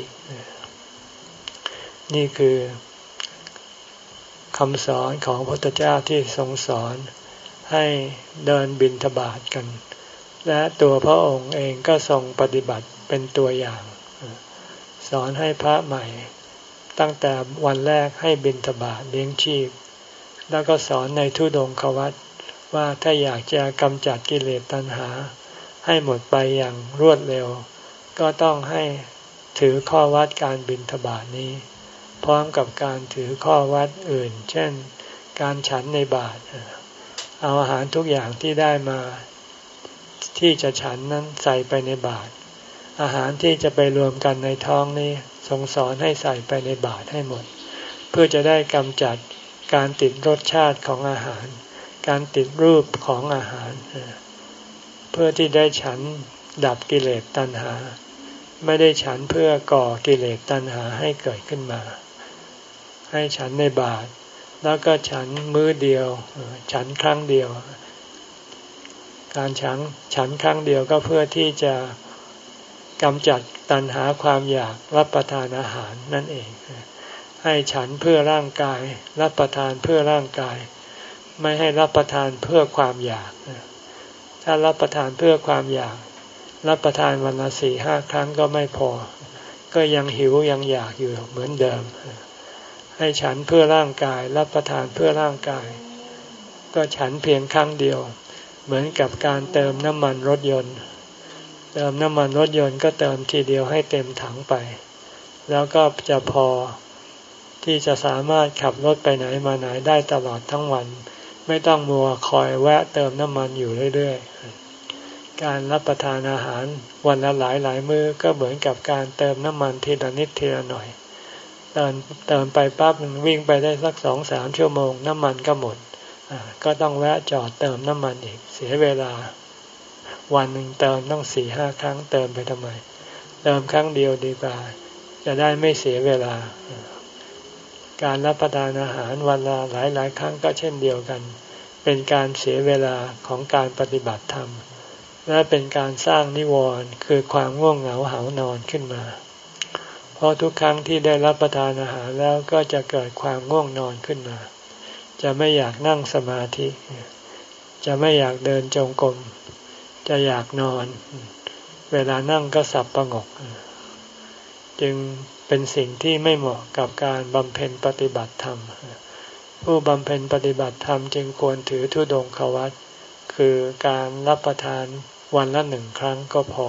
นี่คือคำสอนของพระพุทธเจ้าที่ทรงสอนให้เดินบิณฑบาตกันและตัวพระองค์เองก็ทรงปฏิบัติเป็นตัวอย่างสอนให้พระใหม่ตั้งแต่วันแรกให้บิณฑบาตเลี้ยงชีพแล้วก็สอนในธุดงควัตรว่าถ้าอยากจะกำจัดกิเลสตัณหาให้หมดไปอย่างรวดเร็วก็ต้องให้ถือข้อวัดการบิณฑบาตนี้พร้อมกับการถือข้อวัดอื่นเช่นการฉันในบาตรเอาอาหารทุกอย่างที่ได้มาที่จะฉันนั้นใส่ไปในบาตรอาหารที่จะไปรวมกันในท้องนี้ทรงสอนให้ใส่ไปในบาตรให้หมดเพื่อจะได้กำจัดการติดรสชาติของอาหารการติดรูปของอาหารเพื่อที่ได้ฉันดับกิเลสตัณหาไม่ได้ฉันเพื่อก่อกิเลสตัณหาให้เกิดขึ้นมาให้ฉันในบาตรแล้วก็ฉันมื้อเดียวฉันครั้งเดียวการฉันฉันครั้งเดียวก็เพื่อที่จะกำจัดตัณหาความอยากรับประทานอาหารนั่นเองให้ฉันเพื่อร่างกายรับประทานเพื่อร่างกายไม่ให้รับประทานเพื่อความอยากถ้ารับประทานเพื่อความอยากรับประทานวันละสี่ห้าครั้งก็ไม่พอก็ยังหิวยังอยากอยู่เหมือนเดิมให้ฉันเพื่อร่างกายรับประทานเพื่อร่างกายก็ฉันเพียงครั้งเดียวเหมือนกับการเติมน้ำมันรถยนต์เติมน้ำมันรถยนต์ก็เติมทีเดียวให้เต็มถังไปแล้วก็จะพอที่จะสามารถขับรถไปไหนมาไหนได้ตลอดทั้งวันไม่ต้องมัวคอยแวะเติมน้ำมันอยู่เรื่อยๆการรับประทานอาหารวันละหลายหลายมื้อก็เหมือนกับการเติมน้ำมันทีละนิดทีละหน่อยเติมเติมไปปั๊บมันวิ่งไปได้สักสองสามชั่วโมงน้ำมันก็หมดก็ต้องแวะจอดเติมน้ำมันอีกเสียเวลาวันหนึ่งเติมต้องสี่ห้าครั้งเติมไปทำไมเติมครั้งเดียวดีกว่าจะได้ไม่เสียเวลาการรับประทานอาหารวันละหลายหลายครั้งก็เช่นเดียวกันเป็นการเสียเวลาของการปฏิบัติธรรมและเป็นการสร้างนิวรณ์คือความง่วงเหงาหาวนอนขึ้นมาเพราะทุกครั้งที่ได้รับประทานอาหารแล้วก็จะเกิดความง่วงนอนขึ้นมาจะไม่อยากนั่งสมาธิจะไม่อยากเดินจงกรมจะอยากนอนเวลานั่งก็สับประงกจึงเป็นสิ่งที่ไม่เหมาะกับการบำเพ็ญปฏิบัติธรรมผู้บำเพ็ญปฏิบัติธรรมจึงควรถือธุดงควัตรคือการรับประทานวันละหนึ่งครั้งก็พอ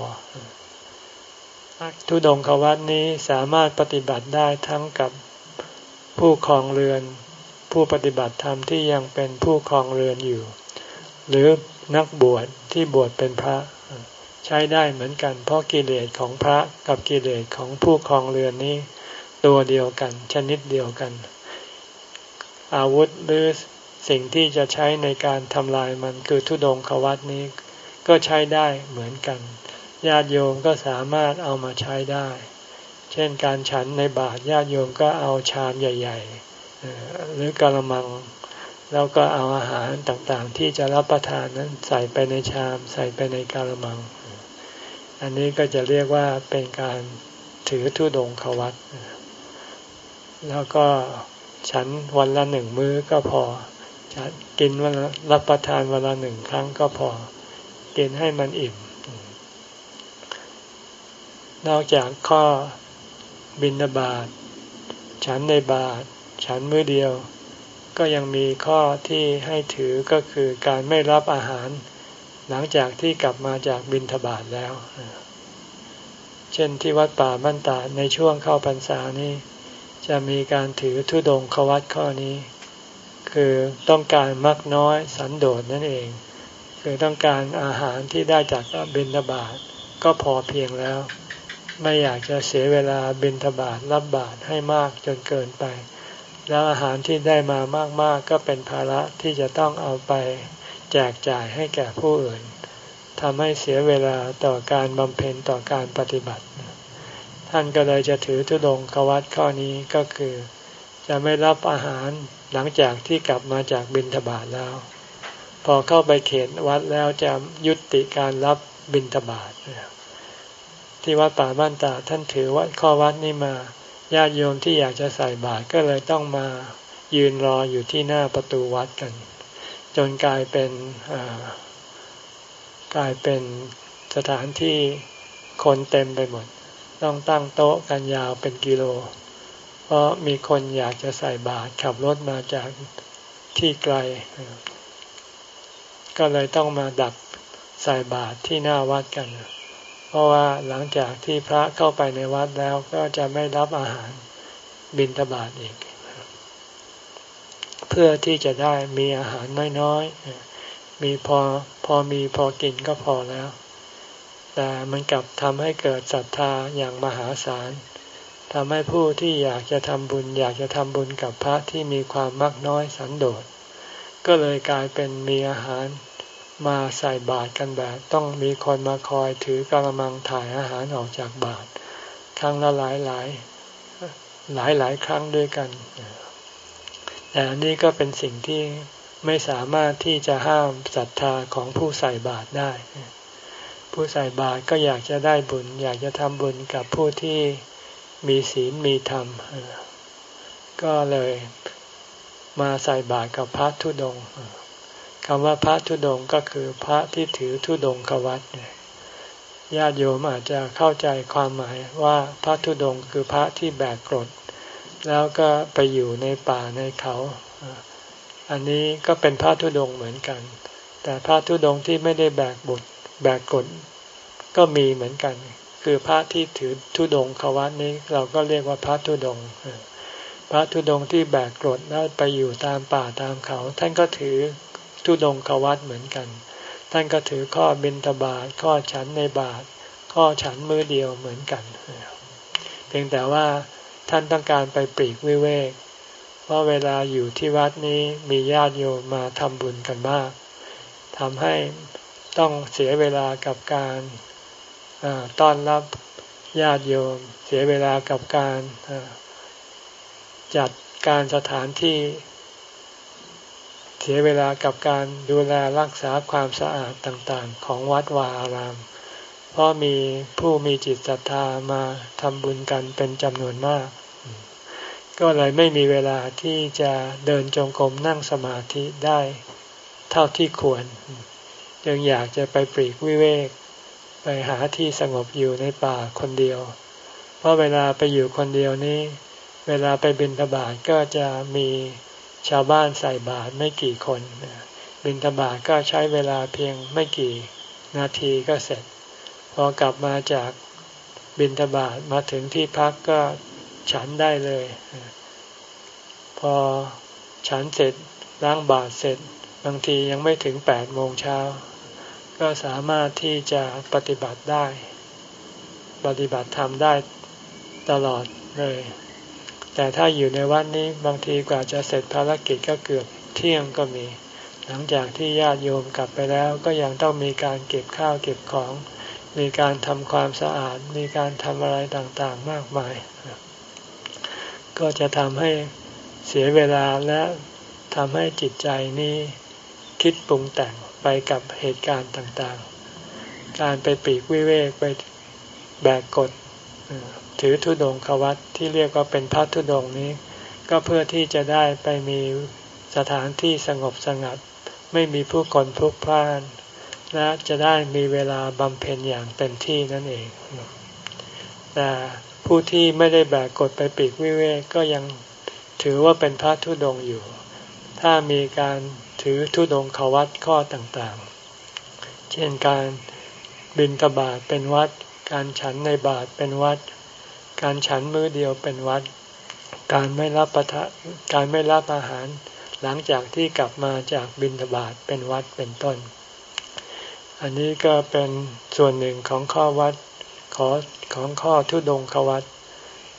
ธุดงควัตรนี้สามารถปฏิบัติได้ทั้งกับผู้ครองเรือนผู้ปฏิบัติธรรมที่ยังเป็นผู้ครองเรือนอยู่หรือนักบวชที่บวชเป็นพระใช้ได้เหมือนกันเพราะกิเลสของพระกับกิเลสของผู้ครองเรือนนี้ตัวเดียวกันชนิดเดียวกันอาวุธหรือสิ่งที่จะใช้ในการทำลายมันคือธุดงควัตรนี้ก็ใช้ได้เหมือนกันญาติโยมก็สามารถเอามาใช้ได้เช่นการฉันในบาตรญาติโยมก็เอาชามใหญ่ๆหรือกะละมังแล้วก็เอาอาหารต่างๆที่จะรับประทานนั้นใส่ไปในชามใส่ไปในกะละมังอันนี้ก็จะเรียกว่าเป็นการถือธุดงควัตรแล้วก็ฉันวันละหนึ่งมื้อก็พอฉันกินวันละรับประทานวันละหนึ่งครั้งก็พอกินให้มันอิ่มนอกจากข้อบิณฑบาตฉันในบาตรฉันมื้อเดียวก็ยังมีข้อที่ให้ถือก็คือการไม่รับอาหารหลังจากที่กลับมาจากบิณฑบาตแล้วเช่นที่วัดป่าบ้านตาดในช่วงเข้าพรรษานี้จะมีการถือธุดงควัตรข้อนี้คือต้องการมักน้อยสันโดษนั่นเองคือต้องการอาหารที่ได้จากบิณฑบาตก็พอเพียงแล้วไม่อยากจะเสียเวลาบิณฑบาตรับบาตรให้มากจนเกินไปแล้วอาหารที่ได้มามากๆก็เป็นภาระที่จะต้องเอาไปแจกจ่ายให้แก่ผู้อื่นทำให้เสียเวลาต่อการบำเพ็ญต่อการปฏิบัติท่านก็เลยจะถือธุดงควัตข้อนี้ก็คือจะไม่รับอาหารหลังจากที่กลับมาจากบิณฑบาตแล้วพอเข้าไปเขตวัดแล้วจะยุติการรับบิณฑบาตที่วัดป่าบ้านตาท่านถือว่าข้อวัดนี้มาญาติโยมที่อยากจะใส่บาตรก็เลยต้องมายืนรออยู่ที่หน้าประตูวัดกันจนกลายเป็นกลายเป็นสถานที่คนเต็มไปหมดต้องตั้งโต๊ะกันยาวเป็นกิโลเพราะมีคนอยากจะใส่บาตรขับรถมาจากที่ไกลก็เลยต้องมาดักใส่บาตรที่หน้าวัดกันเพราะว่าหลังจากที่พระเข้าไปในวัดแล้วก็จะไม่รับอาหารบิณฑบาตอีกเพื่อที่จะได้มีอาหารน้อยๆมีพอพอมีพอกินก็พอแล้วแต่มันกลับทำให้เกิดศรัทธาอย่างมหาศาลทำให้ผู้ที่อยากจะทำบุญอยากจะทำบุญกับพระที่มีความมักน้อยสันโดษก็เลยกลายเป็นมีอาหารมาใส่บาตรกันแบบต้องมีคนมาคอยถือกระมังถ่ายอาหารออกจากบาตรครั้งละหลายหลายหลายหลายครั้งด้วยกันแต่อันนี้ก็เป็นสิ่งที่ไม่สามารถที่จะห้ามศรัทธาของผู้ใส่บาตรได้ผู้ใส่บาตรก็อยากจะได้บุญอยากจะทำบุญกับผู้ที่มีศีลมีธรรมก็เลยมาใส่บาตรกับพระธุดงค์คำว่าพระธุดงค์ก็คือพระที่ถือธุดงควัตรญาติโยมอาจจะเข้าใจความหมายว่าพระธุดงค์คือพระที่แบกกรดแล้วก็ไปอยู่ในป่าในเขาอันนี้ก็เป็นพระธุดงค์เหมือนกันแต่พระธุดงค์ที่ไม่ได้แบกบุตรแบกกรดก็มีเหมือนกันคือพระที่ถือธุดงควัตรนี้เราก็เรียกว่าพระธุดงค์พระธุดงค์ที่แบกกรดแล้วไปอยู่ตามป่าตามเขาท่านก็ถือธุดงควัตรเหมือนกันท่านก็ถือข้อบิณฑบาตข้อฉันในบาตรข้อฉันมื้อเดียวเหมือนกันเพียงแต่ว่าท่านต้องการไปปลีกวิเวกเพราะเวลาอยู่ที่วัดนี้มีญาติโยมมาทำบุญกันมากทำให้ต้องเสียเวลากับการต้อนรับญาติโยมเสียเวลากับการจัดการสถานที่เสียเวลากับการดูแลรักษาความสะอาดต่างๆของวัดวาอารามเพราะมีผู้มีจิตศรัทธามาทำบุญกันเป็นจำนวนมากก็เลยไม่มีเวลาที่จะเดินจงกรมนั่งสมาธิได้เท่าที่ควรจึงอยากจะไปปลีกวิเวกไปหาที่สงบอยู่ในป่าคนเดียวเพราะเวลาไปอยู่คนเดียวนี้เวลาไปบิณฑบาตก็จะมีชาวบ้านใส่บาตรไม่กี่คนบิณฑบาตก็ใช้เวลาเพียงไม่กี่นาทีก็เสร็จพอกลับมาจากบิณฑบาตมาถึงที่พักก็ฉันได้เลยพอฉันเสร็จล้างบาตรเสร็จบางทียังไม่ถึงแปดโมงเช้าก็สามารถที่จะปฏิบัติได้ปฏิบัติธรรมได้ตลอดเลยแต่ถ้าอยู่ในวัดนี้บางทีกว่าจะเสร็จภารกิจก็เกือบเที่ยงก็มีหลังจากที่ญาติโยมกลับไปแล้วก็ยังต้องมีการเก็บข้าวเก็บของมีการทำความสะอาดมีการทำอะไรต่างๆมากมายก็จะทำให้เสียเวลาและทำให้จิตใจนี้คิดปรุงแต่งไปกับเหตุการณ์ต่างๆการไปปลีกวิเวกไปแบกกฎถือธุดงควัตรที่เรียกว่าเป็นพระธุดงค์นี้ก็เพื่อที่จะได้ไปมีสถานที่สงบสงัดไม่มีผู้คนพลุกพล่านและจะได้มีเวลาบำเพ็ญอย่างเต็มที่นั่นเองแต่ผู้ที่ไม่ได้แบกกฎไปปลีกวิเวกก็ยังถือว่าเป็นพระธุดงค์อยู่ถ้ามีการถือธุดงควัตรข้อต่างๆเช่นการบิณฑบาตเป็นวัดการฉันในบาตรเป็นวัดการฉันมื้อเดียวเป็นวัดการไม่รับประทานการไม่รับอาหารหลังจากที่กลับมาจากบิณฑบาตเป็นวัดเป็นต้นอันนี้ก็เป็นส่วนหนึ่งของข้อวัดขอของข้อธุดงควัตร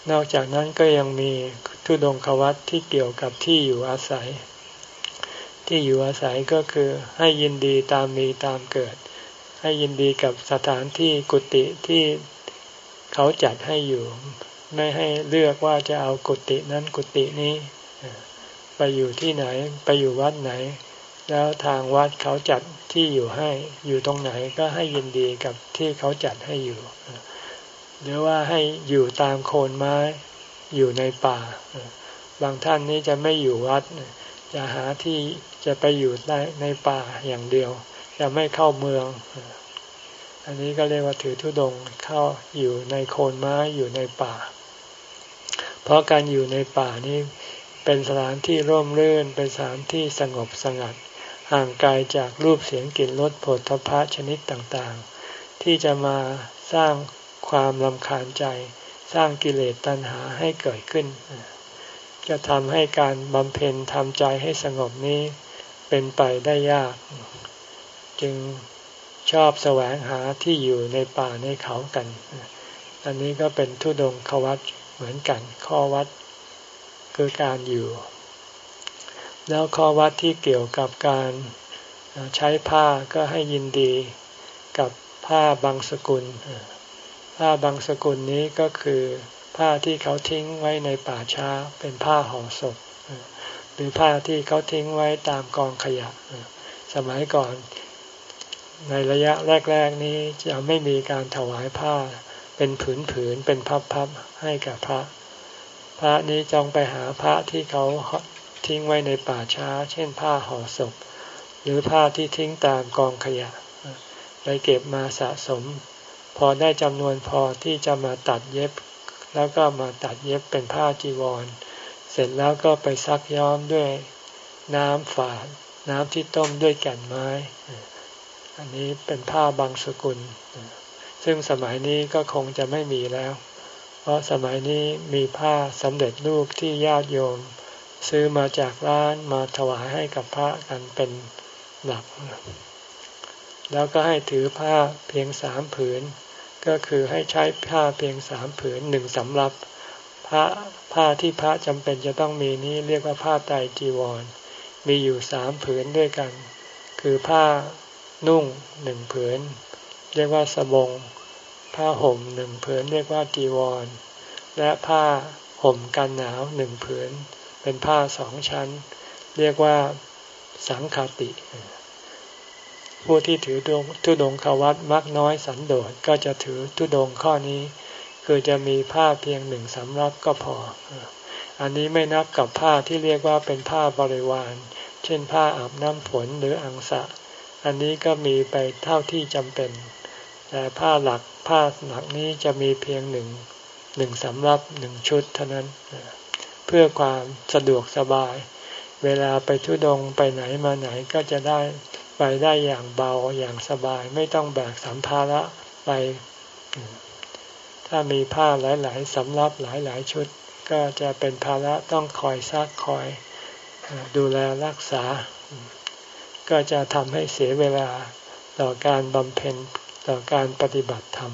นอกจากนั้นก็ยังมีธุดงควัตรที่เกี่ยวกับที่อยู่อาศัยที่อยู่อาศัยก็คือให้ยินดีตามมีตามเกิดให้ยินดีกับสถานที่กุฏิที่เขาจัดให้อยู่ไม่ให้เลือกว่าจะเอากุฏินั้นกุฏินี้ไปอยู่ที่ไหนไปอยู่วัดไหนแล้วทางวัดเขาจัดที่อยู่ให้อยู่ตรงไหนก็ให้ยินดีกับที่เขาจัดให้อยู่หรือว่าให้อยู่ตามโคนไม้อยู่ในป่าบางท่านนี้จะไม่อยู่วัดจะหาที่จะไปอยู่ในป่าอย่างเดียวจะไม่เข้าเมืองอันนี้ก็เรียกว่าถือธุดงค์เข้าอยู่ในโคนไม้อยู่ในป่าเพราะการอยู่ในป่านี้เป็นสถานที่ร่มรื่นเป็นสถานที่สงบสงัดห่างไกลจากรูปเสียงกลิ่นรสโผฏฐัพพะชนิดต่างๆที่จะมาสร้างความรำคาญใจสร้างกิเลสตัณหาให้เกิดขึ้นจะทำให้การบำเพ็ญทำใจให้สงบนี้เป็นไปได้ยากจึงชอบแสวงหาที่อยู่ในป่าในเขากันอันนี้ก็เป็นธุดงควัตรเหมือนกันข้อวัดคือการอยู่แล้วข้อวัดที่เกี่ยวกับการใช้ผ้าก็ให้ยินดีกับผ้าบางสกุลผ้าบางสกุลนี้ก็คือผ้าที่เขาทิ้งไว้ในป่าช้าเป็นผ้าห่อศพหรือผ้าที่เขาทิ้งไว้ตามกองขยะสมัยก่อนในระยะแรกๆนี้จะไม่มีการถวายผ้าเป็นผืนๆเป็นพับๆให้กับพระพระนี้จงไปหาพระที่เขาทิ้งไว้ในป่าช้าเช่นผ้าห่อศพหรือผ้าที่ทิ้งตามกองขยะไปเก็บมาสะสมพอได้จำนวนพอที่จะมาตัดเย็บแล้วก็มาตัดเย็บเป็นผ้าจีวรเสร็จแล้วก็ไปซักย้อมด้วยน้ำฝาดน้ำที่ต้มด้วยแก่นไม้อันนี้เป็นผ้าบางสกุลซึ่งสมัยนี้ก็คงจะไม่มีแล้วเพราะสมัยนี้มีผ้าสำเร็จรูปที่ญาติโยมซื้อมาจากร้านมาถวายให้กับพระกันเป็นหลักแล้วก็ให้ถือผ้าเพียงสามผืนก็คือให้ใช้ผ้าเพียงสามผืนหนึ่งสำรับผ้าผ้าที่พระจำเป็นจะต้องมีนี้เรียกว่าผ้าไตรจีวรมีอยู่สามผืนด้วยกันคือผ้านุ่งหนึ่งผืนเรียกว่าสบงผ้าห่มหนึ่งผืนเรียกว่าจีวรและผ้าห่มกันหนาวหนึ่งผืนเป็นผ้าสองชั้นเรียกว่าสังฆาติผู้ที่ถือธุดงควัตรมักน้อยสันโดษก็จะถือธุดงข้อนี้คือจะมีผ้าเพียงหนึ่งสำรับก็พออันนี้ไม่นับกับผ้าที่เรียกว่าเป็นผ้าบริวารเช่นผ้าอาบน้ำฝนหรืออังสะอันนี้ก็มีไปเท่าที่จำเป็นแต่ผ้าหลักผ้าหลักนี้จะมีเพียงหนึ่งหนึ่งสำรับหนึ่งชุดเท่านั้นเพื่อความสะดวกสบายเวลาไปธุดงค์ไปไหนมาไหนก็จะได้ไปได้อย่างเบาอย่างสบายไม่ต้องแบกสัมภาระไปถ้ามีผ้าหลายๆสำรับหลายๆชุดก็จะเป็นภาระต้องคอยซักคอยดูแลรักษาก็จะทำให้เสียเวลาต่อการบำเพ็ญต่อการปฏิบัติธรรม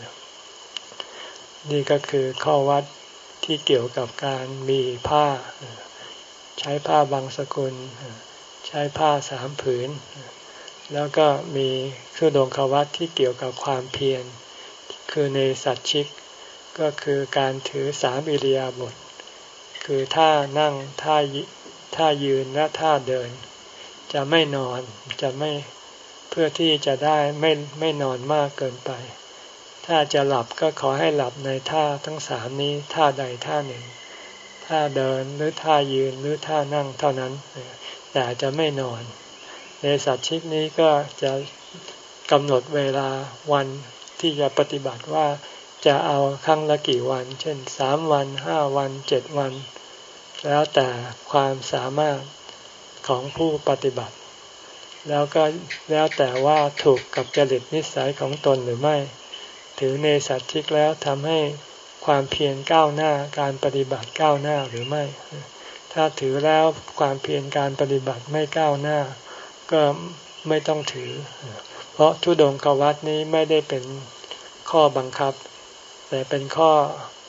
นี่ก็คือข้อวัดที่เกี่ยวกับการมีผ้าใช้ผ้าบางสกุลใช้ผ้าสามผืนแล้วก็มีธุดงควัตรที่เกี่ยวกับความเพียรคือเนสัชชิกก็คือการถือสามอิริยาบถคือท่านั่งท่าท่ายืนและท่าเดินจะไม่นอนจะไม่เพื่อที่จะได้ไม่ไม่นอนมากเกินไปถ้าจะหลับก็ขอให้หลับในท่าทั้งสามนี้ท่าใดท่าหนึ่งท่าเดินหรือท่ายืนหรือท่านั่งเท่านั้นแต่จะไม่นอนในสัตว์ชิกนี้ก็จะกำหนดเวลาวันที่จะปฏิบัติว่าจะเอาครั้งละกี่วันเช่นสามวันห้าวันเจ็ดวันแล้วแต่ความสามารถของผู้ปฏิบัติแล้วก็แล้วแต่ว่าถูกกับจริตนิสัยของตนหรือไม่ถือเนสัชชิกแล้วทำให้ความเพียรก้าวหน้าการปฏิบัติก้าวหน้าหรือไม่ถ้าถือแล้วความเพียรการปฏิบัติไม่ก้าวหน้าก็ไม่ต้องถือเพราะธุดงควัตรนี้ไม่ได้เป็นข้อบังคับแต่เป็นข้อ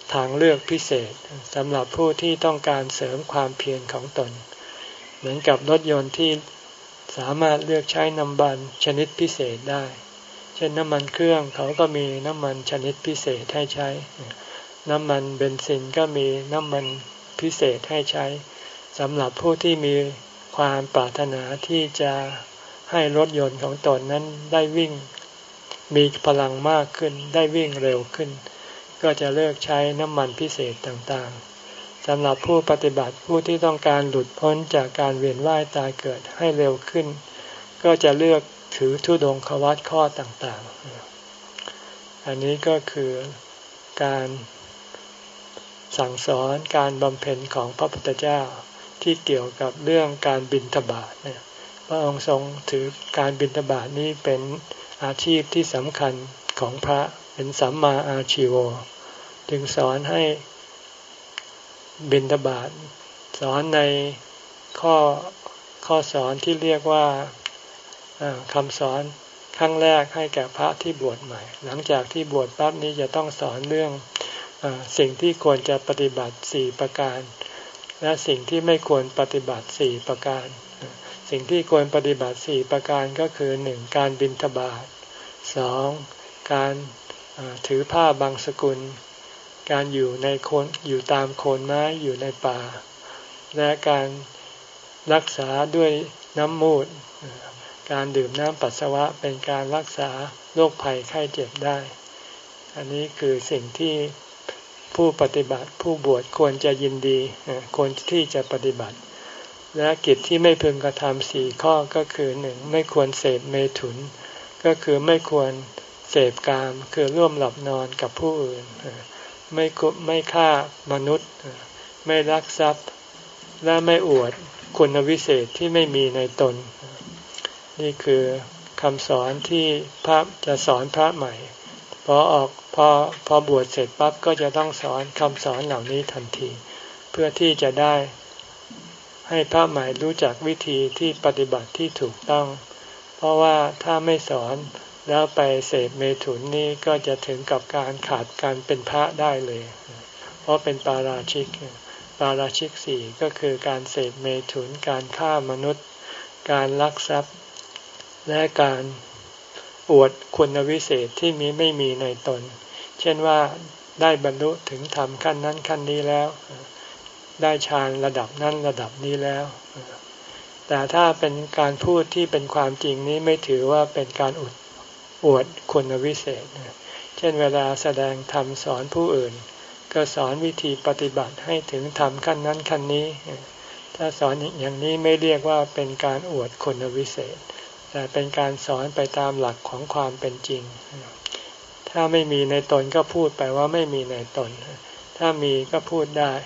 ทางเลือกพิเศษสำหรับผู้ที่ต้องการเสริมความเพียรของตนเหมือนกับรถยนต์ที่สามารถเลือกใช้น้ำมันชนิดพิเศษได้เช่นน้ำมันเครื่องเขาก็มีน้ำมันชนิดพิเศษให้ใช้น้ำมันเบนซินก็มีน้ำมันพิเศษให้ใช้สำหรับผู้ที่มีความปรารถนาที่จะให้รถยนต์ของตนนั้นได้วิ่งมีพลังมากขึ้นได้วิ่งเร็วขึ้นก็จะเลือกใช้น้ำมันพิเศษต่างๆสำหรับผู้ปฏิบัติผู้ที่ต้องการหลุดพ้นจากการเวียนว่ายตายเกิดให้เร็วขึ้นก็จะเลือกถือธุดงควัตรข้อต่างๆอันนี้ก็คือการสั่งสอนการบำเพ็ญของพระพุทธเจ้าที่เกี่ยวกับเรื่องการบิณฑบาตเนี่ยพระองค์ทรงถือการบิณฑบาตนี้เป็นอาชีพที่สำคัญของพระเป็นสัมมาอาชีวะจึงสอนให้บิณฑบาตสอนในข้อข้อสอนที่เรียกว่าคำสอนครั้งแรกให้แก่พระที่บวชใหม่หลังจากที่บวชปั๊บนี้จะต้องสอนเรื่องสิ่งที่ควรจะปฏิบัติสี่ประการและสิ่งที่ไม่ควรปฏิบัติสี่ประการสิ่งที่ควรปฏิบัติสี่ประการก็คือหนึ่งการบิณฑบาตสองการถือผ้าบางสกุลการอยู่ในโคนอยู่ตามโคนไม้อยู่ในป่าและการรักษาด้วยน้ำมูดการดื่มน้ำปัสสาวะเป็นการรักษาโรคภัยไข้เจ็บได้อันนี้คือสิ่งที่ผู้ปฏิบัติผู้บวชควรจะยินดีควรที่จะปฏิบัติและกิจที่ไม่พึงกระทำสี่ข้อก็คือหนึ่งไม่ควรเสพเมถุนก็คือไม่ควรเสพกามคือร่วมหลับนอนกับผู้อื่นไม่ไม่ฆ่ามนุษย์ไม่ลักทรัพย์และไม่อวดคุณวิเศษที่ไม่มีในตนนี่คือคำสอนที่พระจะสอนพระใหม่พอออกพอพอบวชเสร็จปั๊บก็จะต้องสอนคำสอนเหล่านี้ทันทีเพื่อที่จะได้ให้พระใหม่รู้จักวิธีที่ปฏิบัติที่ถูกต้องเพราะว่าถ้าไม่สอนแล้วไปเสพเมถุนนี่ก็จะถึงกับการขาดการเป็นพระได้เลยเพราะเป็นปาราชิกปาราชิกสี่ก็คือการเสพเมถุนการฆ่ามนุษย์การลักทรัพย์และการอวดคุณวิเศษที่มีไม่มีในตนเช่นว่าได้บรรลุถึงธรรมขั้นนั้นขั้นนี้แล้วได้ฌานระดับนั้นระดับนี้แล้วแต่ถ้าเป็นการพูดที่เป็นความจริงนี้ไม่ถือว่าเป็นการอวดอวดคุณวิเศษเช่นเวลาแสดงธรรมสอนผู้อื่นก็สอนวิธีปฏิบัติให้ถึงธรรมขั้นนั้นขั้นนี้ถ้าสอนอย่างนี้ไม่เรียกว่าเป็นการอวดคุณวิเศษแต่เป็นการสอนไปตามหลักของความเป็นจริงถ้าไม่มีในตนก็พูดไปว่าไม่มีในตนถ้ามีก็พูดได้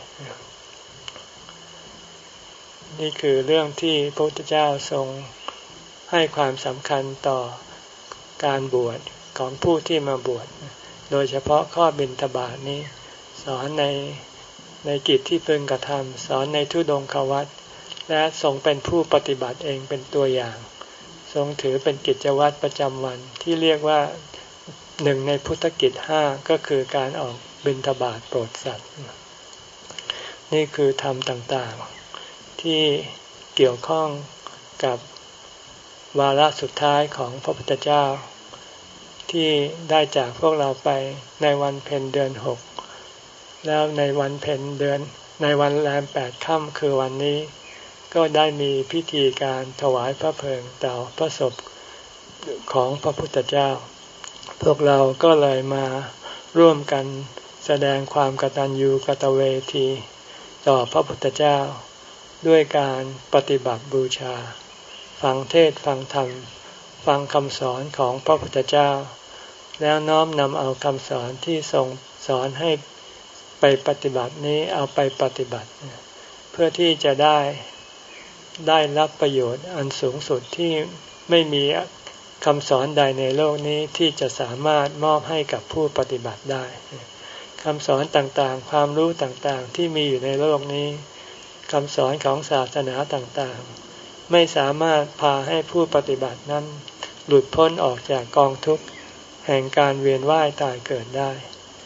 นี่คือเรื่องที่พระพุทธเจ้าทรงให้ความสำคัญต่อการบวชของผู้ที่มาบวชโดยเฉพาะข้อบิณฑบาตนี้สอนในในกิจที่พึงกระทำสอนในธุดงควัตรและทรงเป็นผู้ปฏิบัติเองเป็นตัวอย่างทรงถือเป็นกิจวัตรประจำวันที่เรียกว่าหนึ่งในพุทธกิจห้าก็คือการออกบิณฑบาตโปรดสัตว์นี่คือธรรมต่างๆที่เกี่ยวข้องกับวาระสุดท้ายของพระพุทธเจ้าที่ได้จากพวกเราไปในวันเพ็ญเดือนหกแล้วในวันเพ็ญเดือนในวันแรมแปดค่ำคือวันนี้ก็ได้มีพิธีการถวายพระเพลิงต่อพระศพของพระพุทธเจ้าพวกเราก็เลยมาร่วมกันแสดงความกตัญญูกตเวทีต่อพระพุทธเจ้าด้วยการปฏิบัติบูชาฟังเทศน์ฟังธรรมฟังคำสอนของพระพุทธเจ้าแล้วน้อมนำเอาคำสอนที่ทรงสอนให้ไปปฏิบัตินี้เอาไปปฏิบัติเพื่อที่จะได้ได้รับประโยชน์อันสูงสุดที่ไม่มีคำสอนใดในโลกนี้ที่จะสามารถมอบให้กับผู้ปฏิบัติได้คำสอนต่างๆความรู้ต่างๆที่มีอยู่ในโลกนี้คำสอนของศาสนาต่างๆไม่สามารถพาให้ผู้ปฏิบัตินั้นหลุดพ้นออกจากกองทุกข์แห่งการเวียนว่ายตายเกิดได้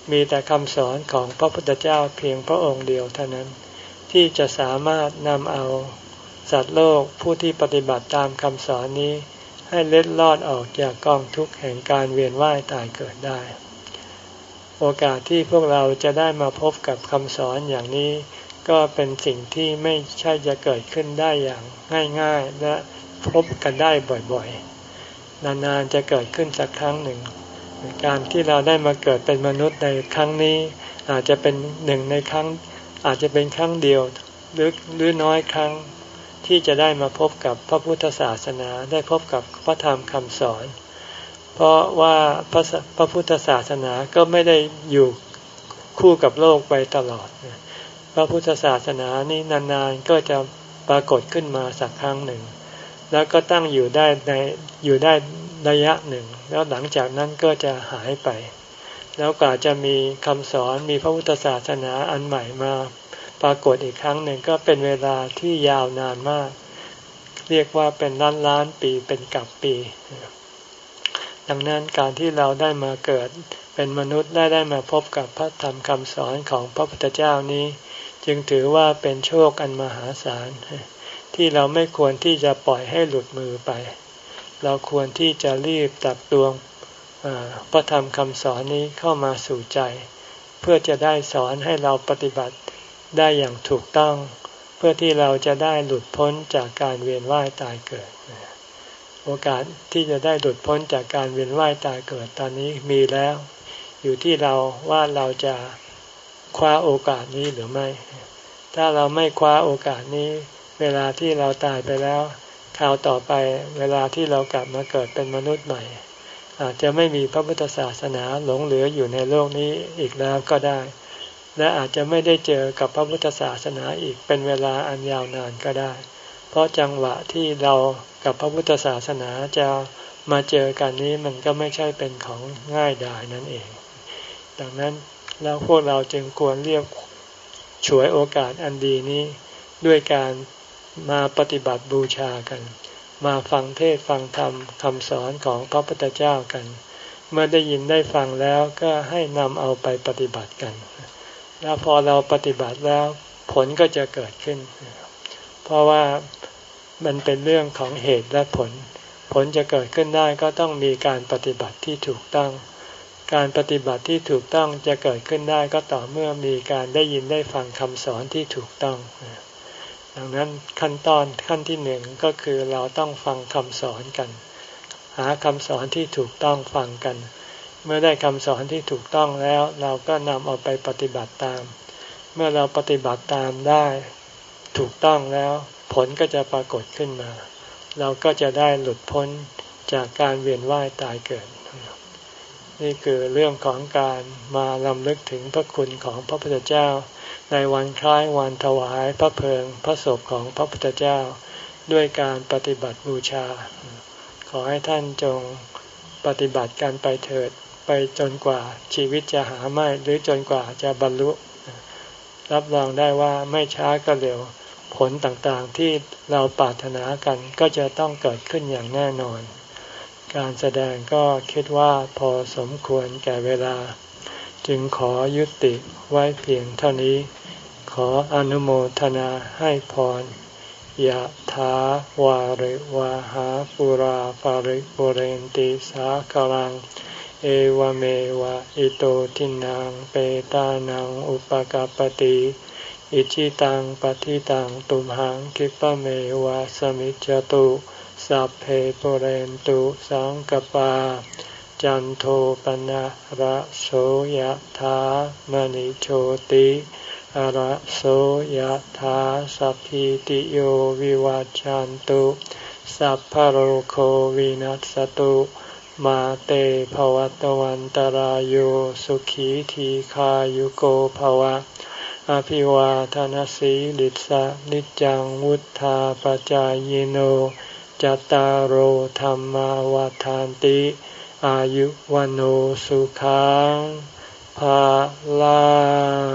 มีแต่คำสอนของพระพุทธเจ้าเพียงพระองค์เดียวเท่านั้นที่จะสามารถนำเอาสัตว์โลกผู้ที่ปฏิบัติตามคำสอนนี้ให้เล็ดลอดออกจากกองทุกข์แห่งการเวียนว่ายตายเกิดได้โอกาสที่พวกเราจะได้มาพบกับคำสอนอย่างนี้ก็เป็นสิ่งที่ไม่ใช่จะเกิดขึ้นได้อย่างง่ายๆและพบกันได้บ่อยๆนานๆจะเกิดขึ้นสักครั้งหนึ่งการที่เราได้มาเกิดเป็นมนุษย์ในครั้งนี้อาจจะเป็นหนึ่งในครั้งอาจจะเป็นครั้งเดียวหรือหรือน้อยครั้งที่จะได้มาพบกับพระพุทธศาสนาได้พบกับพระธรรมคำสอนเพราะว่าพระพระพุทธศาสนาก็ไม่ได้อยู่คู่กับโลกไปตลอดพระพุทธศาสนานี้นานๆก็จะปรากฏขึ้นมาสักครั้งหนึ่งแล้วก็ตั้งอยู่ได้ในอยู่ได้ระยะหนึ่งแล้วหลังจากนั้นก็จะหายไปแล้วก็จะมีคำสอนมีพระพุทธศาสนาอันใหม่มาปรากฏอีกครั้งหนึ่งก็เป็นเวลาที่ยาวนานมากเรียกว่าเป็นล้านล้านปีเป็นกับปีดังนั้นการที่เราได้มาเกิดเป็นมนุษย์ได้ได้มาพบกับพระธรรมคำสอนของพระพุทธเจ้านี้จึงถือว่าเป็นโชคอันมหาศาลที่เราไม่ควรที่จะปล่อยให้หลุดมือไปเราควรที่จะรีบตักตวงพระธรรมคำสอนนี้เข้ามาสู่ใจเพื่อจะได้สอนให้เราปฏิบัติได้อย่างถูกต้องเพื่อที่เราจะได้หลุดพ้นจากการเวียนว่ายตายเกิดโอกาสที่จะได้หลุดพ้นจากการเวียนว่ายตายเกิดตอนนี้มีแล้วอยู่ที่เราว่าเราจะคว้าโอกาสนี้หรือไม่ถ้าเราไม่คว้าโอกาสนี้เวลาที่เราตายไปแล้วคราวต่อไปเวลาที่เรากลับมาเกิดเป็นมนุษย์ใหม่อาจจะไม่มีพระพุทธศาสนาหลงเหลืออยู่ในโลกนี้อีกแล้วก็ได้และอาจจะไม่ได้เจอกับพระพุทธศาสนาอีกเป็นเวลาอันยาวนานก็ได้เพราะจังหวะที่เรากับพระพุทธศาสนาจะมาเจอกันนี้มันก็ไม่ใช่เป็นของง่ายดายนั่นเองดังนั้นแล้วพวกเราจึงควรเรียกฉวยโอกาสอันดีนี้ด้วยการมาปฏิบัติบูชากันมาฟังเทศน์ฟังธรรมคำสอนของพระพุทธเจ้ากันเมื่อได้ยินได้ฟังแล้วก็ให้นำเอาไปปฏิบัติกันแล้วพอเราปฏิบัติแล้วผลก็จะเกิดขึ้นเพราะว่ามันเป็นเรื่องของเหตุและผลผลจะเกิดขึ้นได้ก็ต้องมีการปฏิบัติที่ถูกต้องการปฏิบัติที่ถูกต้องจะเกิดขึ้นได้ก็ต่อเมื่อมีการได้ยินได้ฟังคำสอนที่ถูกต้องดังนั้นขั้นตอนขั้นที่หนึ่งก็คือเราต้องฟังคำสอนกันหาคำสอนที่ถูกต้องฟังกันเมื่อได้คำสอนที่ถูกต้องแล้วเราก็นำเอาไปปฏิบัติตามเมื่อเราปฏิบัติตามได้ถูกต้องแล้วผลก็จะปรากฏขึ้นมาเราก็จะได้หลุดพ้นจากการเวียนว่ายตายเกิดนี่คือเรื่องของการมาลำลึกถึงพระคุณของพระพุทธเจ้าในวันคล้ายวันถวายพระเพลิงพระศพของพระพุทธเจ้าด้วยการปฏิบัติบูชาขอให้ท่านจงปฏิบัติการไปเถิดไปจนกว่าชีวิตจะหาไม่หรือจนกว่าจะบรรลุรับรองได้ว่าไม่ช้าก็เร็วผลต่างๆที่เราปรารถนากันก็จะต้องเกิดขึ้นอย่างแน่นอนการแสดงก็คิดว่าพอสมควรแก่เวลาจึงขอยุติไว้เพียงเท่านี้ขออนุโมทนาให้พรยะถาวาริวาหาปุราปาริปุเรนติสากลังเอวเมวะอิโตทินังเปตานังอุปกัปปติอิชิตังปฏิตังตุมหังคิปะเมวะสมิจจตุสัพเพปุเรนตุสังกปาจันโทปนะระโสยถามณิโชติระโสยถาสัพพิติโยวิวัจจันตุสัพพะโรโควินัสตุมาเตภวัตวันตรายโยสุขีทีขายุโกภวะอภิวาทนาสีลิสะนิจังวุธาปจายโนจัตตารโอธรรมวาทานติอายุวันโอสุขังภาลัง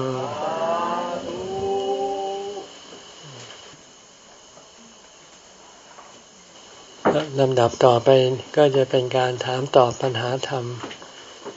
ลำดับต่อไปก็จะเป็นการถามตอบปัญหาธรรม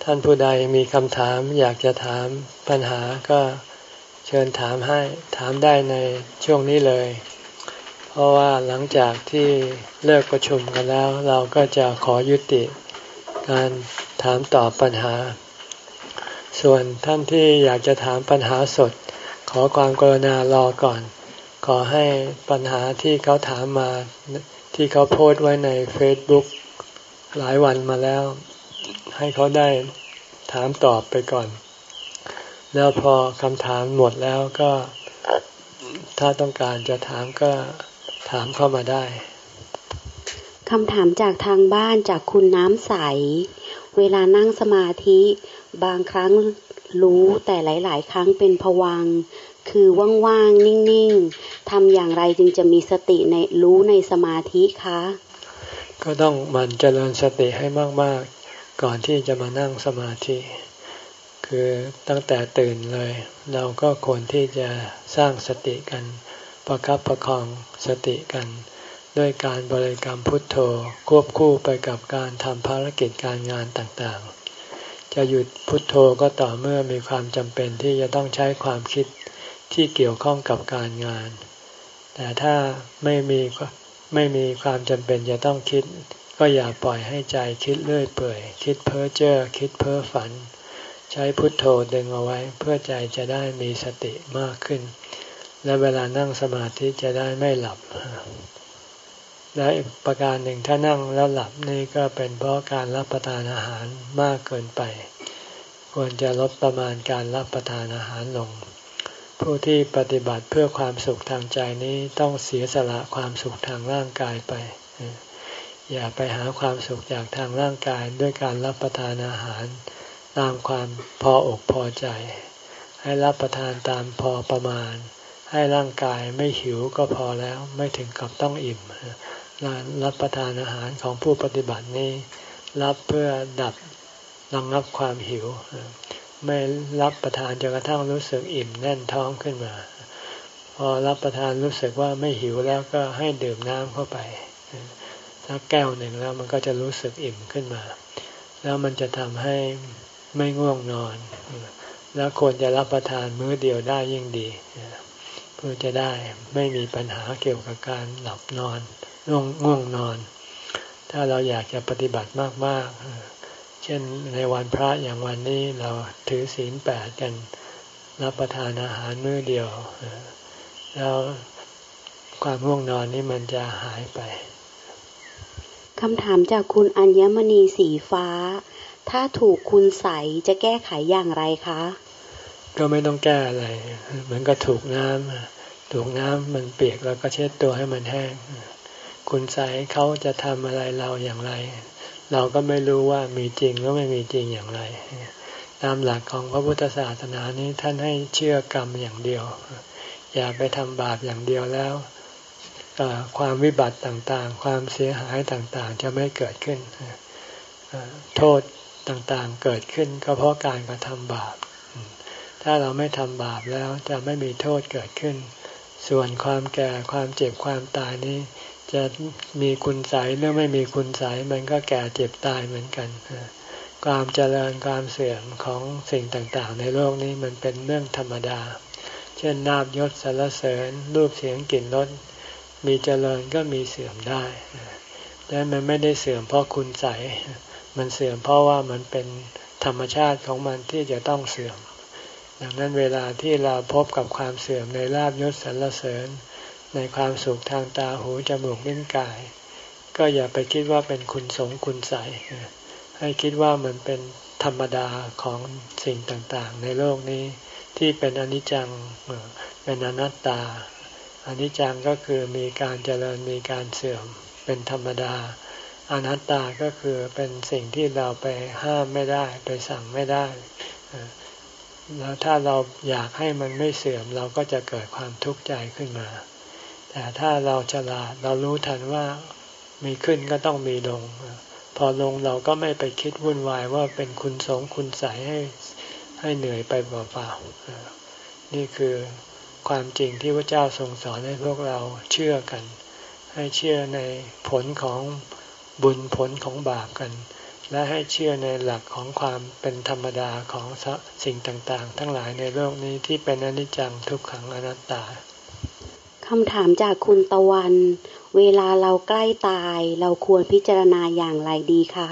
ท่านผู้ใดมีคำถามอยากจะถามปัญหาก็เชิญถามให้ถามได้ในช่วงนี้เลยเพราะว่าหลังจากที่เลิกประชุมกันแล้วเราก็จะขอยุติการถามตอบปัญหาส่วนท่านที่อยากจะถามปัญหาสดขอความกรุณารอก่อนขอให้ปัญหาที่เขาถามมาที่เขาโพสต์ไว้ใน Facebook หลายวันมาแล้วให้เขาได้ถามตอบไปก่อนแล้วพอคำถามหมดแล้วก็ถ้าต้องการจะถามก็ถามเข้ามาได้คำถามจากทางบ้านจากคุณน้ำใสเวลานั่งสมาธิบางครั้งรู้แต่หลายๆครั้งเป็นภวังค์คือว่างๆนิ่งๆทำอย่างไรจึงจะมีสติในรู้ในสมาธิคะก็ต้องหมั่นเจริญสติให้มากๆก่อนที่จะมานั่งสมาธิคือตั้งแต่ตื่นเลยเราก็ควรที่จะสร้างสติกันประคับประคองสติกันด้วยการบริกรรมพุทโธควบคู่ไปกับการทำภารกิจการงานต่างๆจะหยุดพุทโธก็ต่อเมื่อมีความจำเป็นที่จะต้องใช้ความคิดที่เกี่ยวข้องกับการงานแต่ถ้าไม่มีไม่มีความจำเป็นจะต้องคิดก็อย่าปล่อยให้ใจคิดเรื่อยเปื่อยคิดเพ้อเจ้อคิดเพ้อฝันใช้พุทโธดึงเอาไว้เพื่อใจจะได้มีสติมากขึ้นและเวลานั่งสมาธิจะได้ไม่หลับและอีกประการหนึ่งถ้านั่งแล้วหลับนี่ก็เป็นเพราะการรับประทานอาหารมากเกินไปควรจะลดประมาณการรับประทานอาหารลงผู้ที่ปฏิบัติเพื่อความสุขทางใจนี้ต้องเสียสละความสุขทางร่างกายไปอย่าไปหาความสุขจากทางร่างกายด้วยการรับประทานอาหารตามความพออกพอใจให้รับประทานตามพอประมาณให้ร่างกายไม่หิวก็พอแล้วไม่ถึงกับต้องอิ่มรับประทานอาหารของผู้ปฏิบัตินี้รับเพื่อดับระงับความหิวไม่รับประทานจนกระทั่งรู้สึกอิ่มแน่นท้องขึ้นมาพอรับประทานรู้สึกว่าไม่หิวแล้วก็ให้ดื่มน้ำเข้าไปสักแก้วหนึ่งแล้วมันก็จะรู้สึกอิ่มขึ้นมาแล้วมันจะทำให้ไม่ง่วงนอนแล้วควรจะรับประทานมื้อเดียวได้ยิ่งดีเพื่อจะได้ไม่มีปัญหาเกี่ยวกับการหลับนอนง่วงง่วงนอนถ้าเราอยากจะปฏิบัติมากๆเช่นในวันพระอย่างวันนี้เราถือศีลแปดกันรับประทานอาหารมื้อเดียวแล้วความง่วงนอนนี่มันจะหายไปคำถามจากคุณอัญมณีสีฟ้าถ้าถูกคุณใสจะแก้ไขอย่างไรคะก็ไม่ต้องแก้อะไรเหมือนกับถูกน้ำถูกน้ำมันเปียกแล้วก็เช็ดตัวให้มันแห้งคุณใสเขาจะทำอะไรเราอย่างไรเราก็ไม่รู้ว่ามีจริงหรือไม่มีจริงอย่างไรตามหลักของพระพุทธศาสนานี้ท่านให้เชื่อกรรมอย่างเดียวอย่าไปทำบาปอย่างเดียวแล้วความวิบัติต่างๆความเสียหายต่างๆจะไม่เกิดขึ้นโทษต่างๆเกิดขึ้นก็เพราะการกระทำบาปถ้าเราไม่ทำบาปแล้วจะไม่มีโทษเกิดขึ้นส่วนความแก่ความเจ็บความตายนี้จะมีคุณไสหรือไม่มีคุณไสมันก็แก่เจ็บตายเหมือนกันความเจริญความเสื่อมของสิ่งต่างๆในโลกนี้มันเป็นเรื่องธรรมดาเช่นลาภยศสรรเสริญรูปเสียงกลิ่นรสมีเจริญก็มีเสื่อมได้แต่มันไม่ได้เสื่อมเพราะคุณไสมันเสื่อมเพราะว่ามันเป็นธรรมชาติของมันที่จะต้องเสื่อมดังนั้นเวลาที่เราพบกับความเสื่อมในลาภยศสรรเสริญในความสุขทางตาหูจมูกลิ้นกายก็อย่าไปคิดว่าเป็นคุณสงคุณไสให้คิดว่ามันเป็นธรรมดาของสิ่งต่างๆในโลกนี้ที่เป็นอนิจจังเป็นอนัตตาอนิจจังก็คือมีการเจริญมีการเสื่อมเป็นธรรมดาอนัตตาก็คือเป็นสิ่งที่เราไปห้ามไม่ได้ไปสั่งไม่ได้แล้วถ้าเราอยากให้มันไม่เสื่อมเราก็จะเกิดความทุกข์ใจขึ้นมาแต่ถ้าเราฉลาดเรารู้ทันว่ามีขึ้นก็ต้องมีลงพอลงเราก็ไม่ไปคิดวุ่นวายว่าเป็นคุณสงคุณไสให้ให้เหนื่อยไปเปล่าๆนี่คือความจริงที่พระเจ้าทรงสอนให้พวกเราเชื่อกันให้เชื่อในผลของบุญผลของบาปกันและให้เชื่อในหลักของความเป็นธรรมดาของสิ่งต่างๆทั้งหลายในโลกนี้ที่เป็นอนิจจังทุกขังอนัตตาคำถามจากคุณตะวันเวลาเราใกล้ตายเราควรพิจารณาอย่างไรดีคะ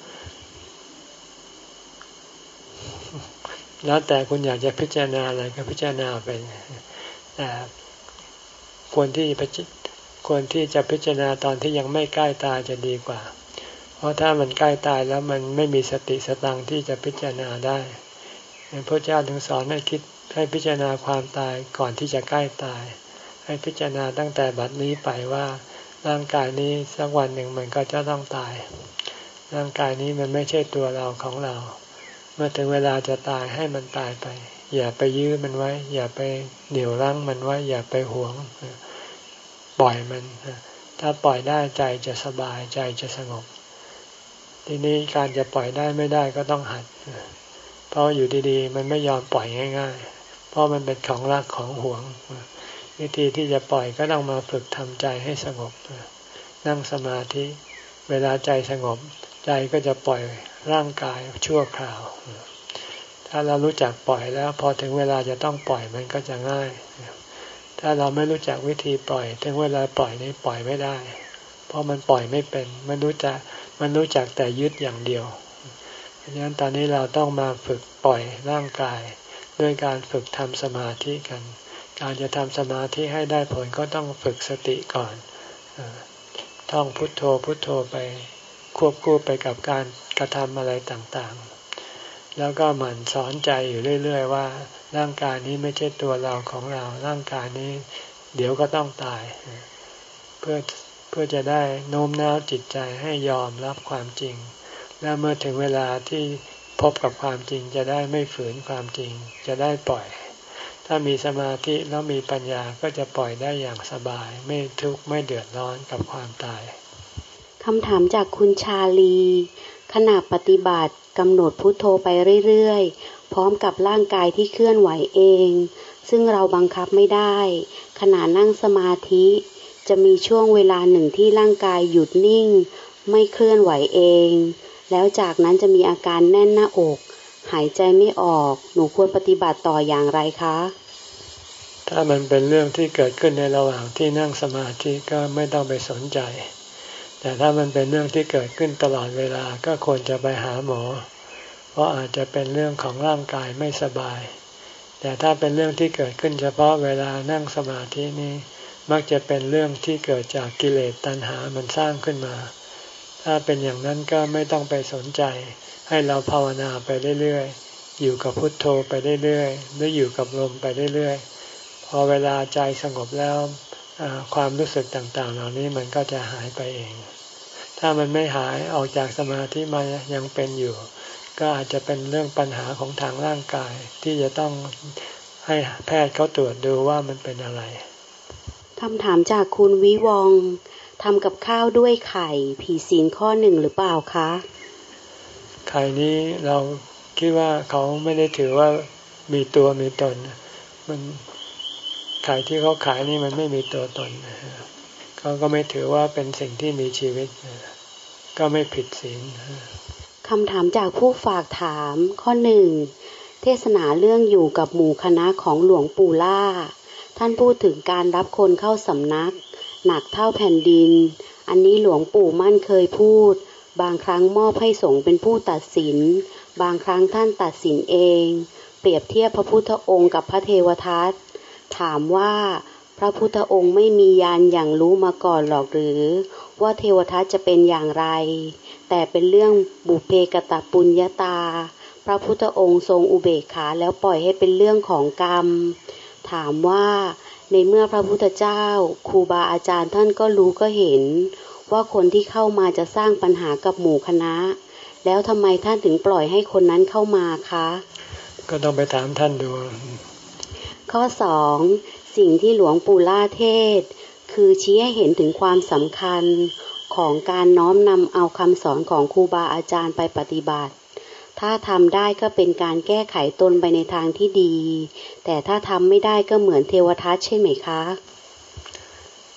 แล้วแต่คุณอยากจะพิจารณาอะไรก็พิจารณาไปแต่ควรที่ควรที่จะพิจารณาตอนที่ยังไม่ใกล้ตายจะดีกว่าเพราะถ้ามันใกล้ตายแล้วมันไม่มีสติสตังที่จะพิจารณาได้พระเจ้าถึงสอนให้คิดให้พิจารณาความตายก่อนที่จะใกล้ตายให้พิจารณาตั้งแต่บัดนี้ไปว่าร่างกายนี้สักวันหนึ่งมันก็จะต้องตายร่างกายนี้มันไม่ใช่ตัวเราของเราเมื่อถึงเวลาจะตายให้มันตายไปอย่าไปยื้อมันไว้อย่าไปเหนี่ยวรั้งมันไว้อย่าไปหวงปล่อยมันถ้าปล่อยได้ใจจะสบายใจจะสงบทีนี้การจะปล่อยได้ไม่ได้ก็ต้องหัดเพราะอยู่ดีๆมันไม่ยอมปล่อยง่ายๆเพราะมันเป็นของรักของหวงวิธีที่จะปล่อยก็ต้องมาฝึกทำใจให้สงบนั่งสมาธิเวลาใจสงบใจก็จะปล่อยร่างกายชั่วคราวถ้าเรารู้จักปล่อยแล้วพอถึงเวลาจะต้องปล่อยมันก็จะง่ายถ้าเราไม่รู้จักวิธีปล่อยถึงเวลาปล่อยนี้ปล่อยไม่ได้เพราะมันปล่อยไม่เป็นมันรู้จักมันรู้จักแต่ยึดอย่างเดียวเพราะฉะนั้นตอนนี้เราต้องมาฝึกปล่อยร่างกายด้วยการฝึกทำสมาธิกันการจะทำสมาธิให้ได้ผลก็ต้องฝึกสติก่อนท่องพุทโธพุทโธไปควบคู่ไปกับการกระทำอะไรต่างๆแล้วก็หมั่นสอนใจอยู่เรื่อยๆว่าร่างกายนี้ไม่ใช่ตัวเราของเราร่างกายนี้เดี๋ยวก็ต้องตายเพื่อเพื่อจะได้โน้มน้าวจิตใจให้ยอมรับความจริงและเมื่อถึงเวลาที่พบกับความจริงจะได้ไม่ฝืนความจริงจะได้ปล่อยถ้ามีสมาธิแล้วมีปัญญาก็จะปล่อยได้อย่างสบายไม่ทุกข์ไม่เดือดร้อนกับความตายคำถามจากคุณชาลีขณะปฏิบัติกำหนดพุทโธไปเรื่อยๆพร้อมกับร่างกายที่เคลื่อนไหวเองซึ่งเราบังคับไม่ได้ขณะนั่งสมาธิจะมีช่วงเวลาหนึ่งที่ร่างกายหยุดนิ่งไม่เคลื่อนไหวเองแล้วจากนั้นจะมีอาการแน่นหน้าอกหายใจไม่ออกหนูควรปฏิบัติต่ออย่างไรคะถ้ามันเป็นเรื่องที่เกิดขึ้นในระหว่างที่นั่งสมาธิก็ไม่ต้องไปสนใจแต่ถ้ามันเป็นเรื่องที่เกิดขึ้นตลอดเวลาก็ควรจะไปหาหมอเพราะอาจจะเป็นเรื่องของร่างกายไม่สบายแต่ถ้าเป็นเรื่องที่เกิดขึ้นเฉพาะเวลานั่งสมาธินี้มักจะเป็นเรื่องที่เกิดจากกิเลสตัณหามันสร้างขึ้นมาถ้าเป็นอย่างนั้นก็ไม่ต้องไปสนใจให้เราภาวนาไปเรื่อยๆอยู่กับพุทโธไปเรื่อยๆหรืออยู่กับลมไปเรื่อยๆพอเวลาใจสงบแล้วความรู้สึกต่างๆเหล่านี้มันก็จะหายไปเองถ้ามันไม่หายออกจากสมาธิมายังเป็นอยู่ก็อาจจะเป็นเรื่องปัญหาของทางร่างกายที่จะต้องให้แพทย์เขาตรวจดูว่ามันเป็นอะไรคำถามจากคุณวิวองทำกับข้าวด้วยไข่ผิดศีลข้อหนึ่งหรือเปล่าคะไข่นี้เราคิดว่าเขาไม่ได้ถือว่ามีตัวมีตนมันไข่ที่เขาขายนี่มันไม่มีตัวตนเขาก็ไม่ถือว่าเป็นสิ่งที่มีชีวิตก็ไม่ผิดศีลคำถามจากผู้ฝากถามข้อหนึ่งเทศนาเรื่องอยู่กับหมู่คณะของหลวงปู่ล่าท่านพูดถึงการรับคนเข้าสำนักหนักเท่าแผ่นดินอันนี้หลวงปู่มั่นเคยพูดบางครั้งมอบให้สงฆ์เป็นผู้ตัดสินบางครั้งท่านตัดสินเองเปรียบเทียบพระพุทธองค์กับพระเทวทัตถามว่าพระพุทธองค์ไม่มีญาณอย่างรู้มาก่อนหรอกหรือว่าเทวทัตจะเป็นอย่างไรแต่เป็นเรื่องบุพเพกตปุญญาตาพระพุทธองค์ทรงอุเบกขาแล้วปล่อยให้เป็นเรื่องของกรรมถามว่าในเมื่อพระพุทธเจ้าครูบาอาจารย์ท่านก็รู้ก็เห็นว่าคนที่เข้ามาจะสร้างปัญหากับหมู่คณะแล้วทำไมท่านถึงปล่อยให้คนนั้นเข้ามาคะก็ต้องไปถามท่านดูข้อสองสิ่งที่หลวงปู่ล่าเทศคือชี้ให้เห็นถึงความสำคัญของการน้อมนำเอาคำสอนของครูบาอาจารย์ไปปฏิบัติถ้าทำได้ก็เป็นการแก้ไขตนไปในทางที่ดีแต่ถ้าทำไม่ได้ก็เหมือนเทวทัตใช่ไหมคะ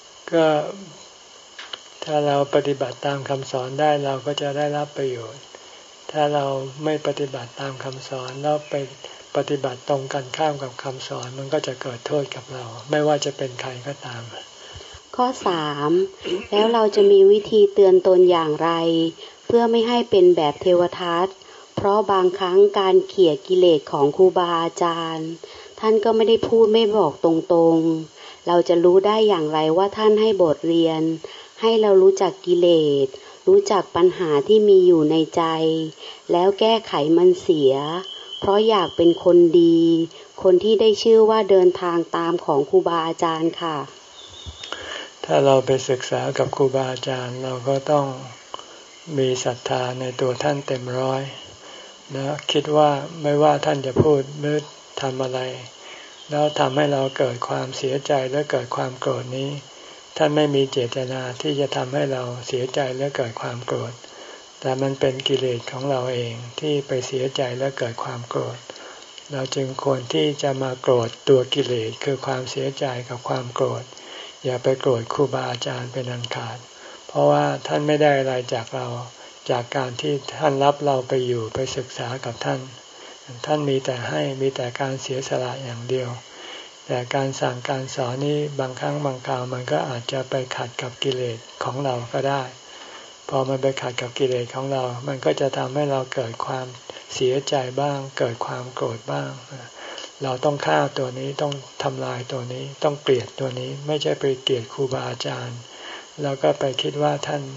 ก็ถ้าเราปฏิบัติตามคำสอนได้เราก็จะได้รับประโยชน์ถ้าเราไม่ปฏิบัติตามคำสอนแล้วไปปฏิบัติตรงกันข้ามกับคำสอนมันก็จะเกิดโทษกับเราไม่ว่าจะเป็นใครก็ตามข้อสามแล้วเราจะมีวิธีเตือนตนอย่างไรเพื่อไม่ให้เป็นแบบเทวทัตเพราะบางครั้งการเขี่ยกิเลสของครูบาอาจารย์ท่านก็ไม่ได้พูดไม่บอกตรงๆเราจะรู้ได้อย่างไรว่าท่านให้บทเรียนให้เรารู้จักกิเลสรู้จักปัญหาที่มีอยู่ในใจแล้วแก้ไขมันเสียเพราะอยากเป็นคนดีคนที่ได้ชื่อว่าเดินทางตามของครูบาอาจารย์ค่ะถ้าเราไปศึกษากับครูบาอาจารย์เราก็ต้องมีศรัทธาในตัวท่านเต็มร้อยนะคิดว่าไม่ว่าท่านจะพูดหรือทำอะไรแล้วทำให้เราเกิดความเสียใจและเกิดความโกรธนี้ท่านไม่มีเจตนาที่จะทำให้เราเสียใจและเกิดความโกรธแต่มันเป็นกิเลสของเราเองที่ไปเสียใจและเกิดความโกรธเราจึงควรที่จะมาโกรธตัวกิเลสคือความเสียใจกับความโกรธอย่าไปโกรธครูบาอาจารย์เป็นอันขาดเพราะว่าท่านไม่ได้อะไรจากเราจากการที่ท่านรับเราไปอยู่ไปศึกษากับท่านท่านมีแต่ให้มีแต่การเสียสละอย่างเดียวแต่การสั่งการสอนนี้บางครั้งบางคราวมันก็อาจจะไปขัดกับกิเลสของเราก็ได้พอมันไปขัดกับกิเลสของเรามันก็จะทำให้เราเกิดความเสียใจบ้างเกิดความโกรธบ้างเราต้องฆ่าตัวนี้ต้องทำลายตัวนี้ต้องเกลียดตัวนี้ไม่ใช่ไปเกลียดครูบาอาจารย์แล้วก็ไปคิดว่าท่าน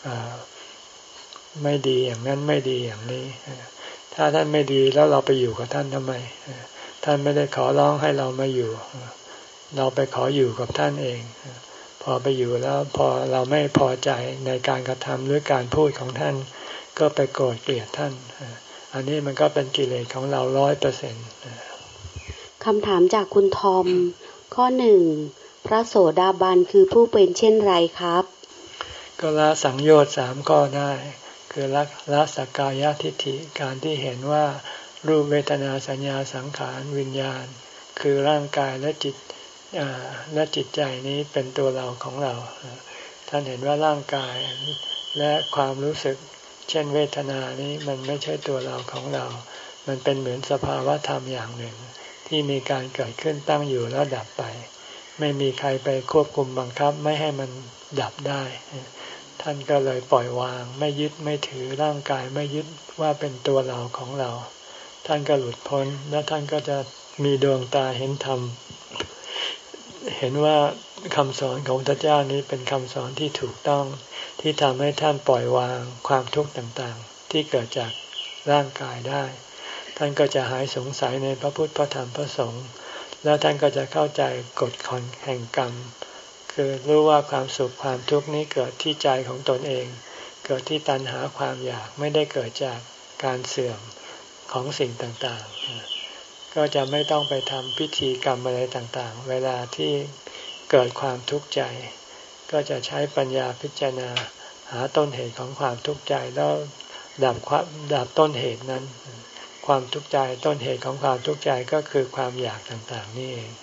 ไม่ดีอย่างนั้นไม่ดีอย่างนี้ถ้าท่านไม่ดีแล้วเราไปอยู่กับท่านทำไมท่านไม่ได้ขอร้องให้เรามาอยู่เราไปขออยู่กับท่านเองพอไปอยู่แล้วพอเราไม่พอใจในการกระทำหรือการพูดของท่านก็ไปโกรธเกลียดท่านอันนี้มันก็เป็นกิเลสของเราร้อยเปอร์เซ็นต์คำถามจากคุณทอมข้อหนึ่งพระโสดาบันคือผู้เป็นเช่นไรครับก็ละสังโยชน์สามข้อได้คือละละสักกายทิฏฐิการที่เห็นว่ารูปเวทนาสัญญาสังขารวิญญาณคือร่างกายและจิตและจิตใจนี้เป็นตัวเราของเราท่านเห็นว่าร่างกายและความรู้สึกเช่นเวทนานี้มันไม่ใช่ตัวเราของเรามันเป็นเหมือนสภาวะธรรมอย่างหนึ่งที่มีการเกิดขึ้นตั้งอยู่แล้วดับไปไม่มีใครไปควบคุมบังคับไม่ให้มันดับได้ท่านก็เลยปล่อยวางไม่ยึดไม่ถือร่างกายไม่ยึดว่าเป็นตัวเราของเราท่านก็หลุดพ้นและท่านก็จะมีดวงตาเห็นธรรมเห็นว่าคำสอนของพระเจ้านี้เป็นคำสอนที่ถูกต้องที่ทำให้ท่านปล่อยวางความทุกข์ต่างๆที่เกิดจากร่างกายได้ท่านก็จะหายสงสัยในพระพุทธพระธรรมพระสงฆ์แล้วท่านก็จะเข้าใจกฎแห่งกรรมคือรู้ว่าความสุขความทุกข์นี้เกิดที่ใจของตนเองเกิดที่ตัณหาความอยากไม่ได้เกิดจากการเสื่อมของสิ่งต่างๆก็จะไม่ต้องไปทำพิธีกรรมอะไรต่างๆเวลาที่เกิดความทุกข์ใจก็จะใช้ปัญญาพิจารณาหาต้นเหตุของความทุกข์ใจแล้วดับความดับต้นเหตุนั้นความทุกข์ใจต้นเหตุของความทุกข์ใจก็คือความอยากต่างๆนี่เอง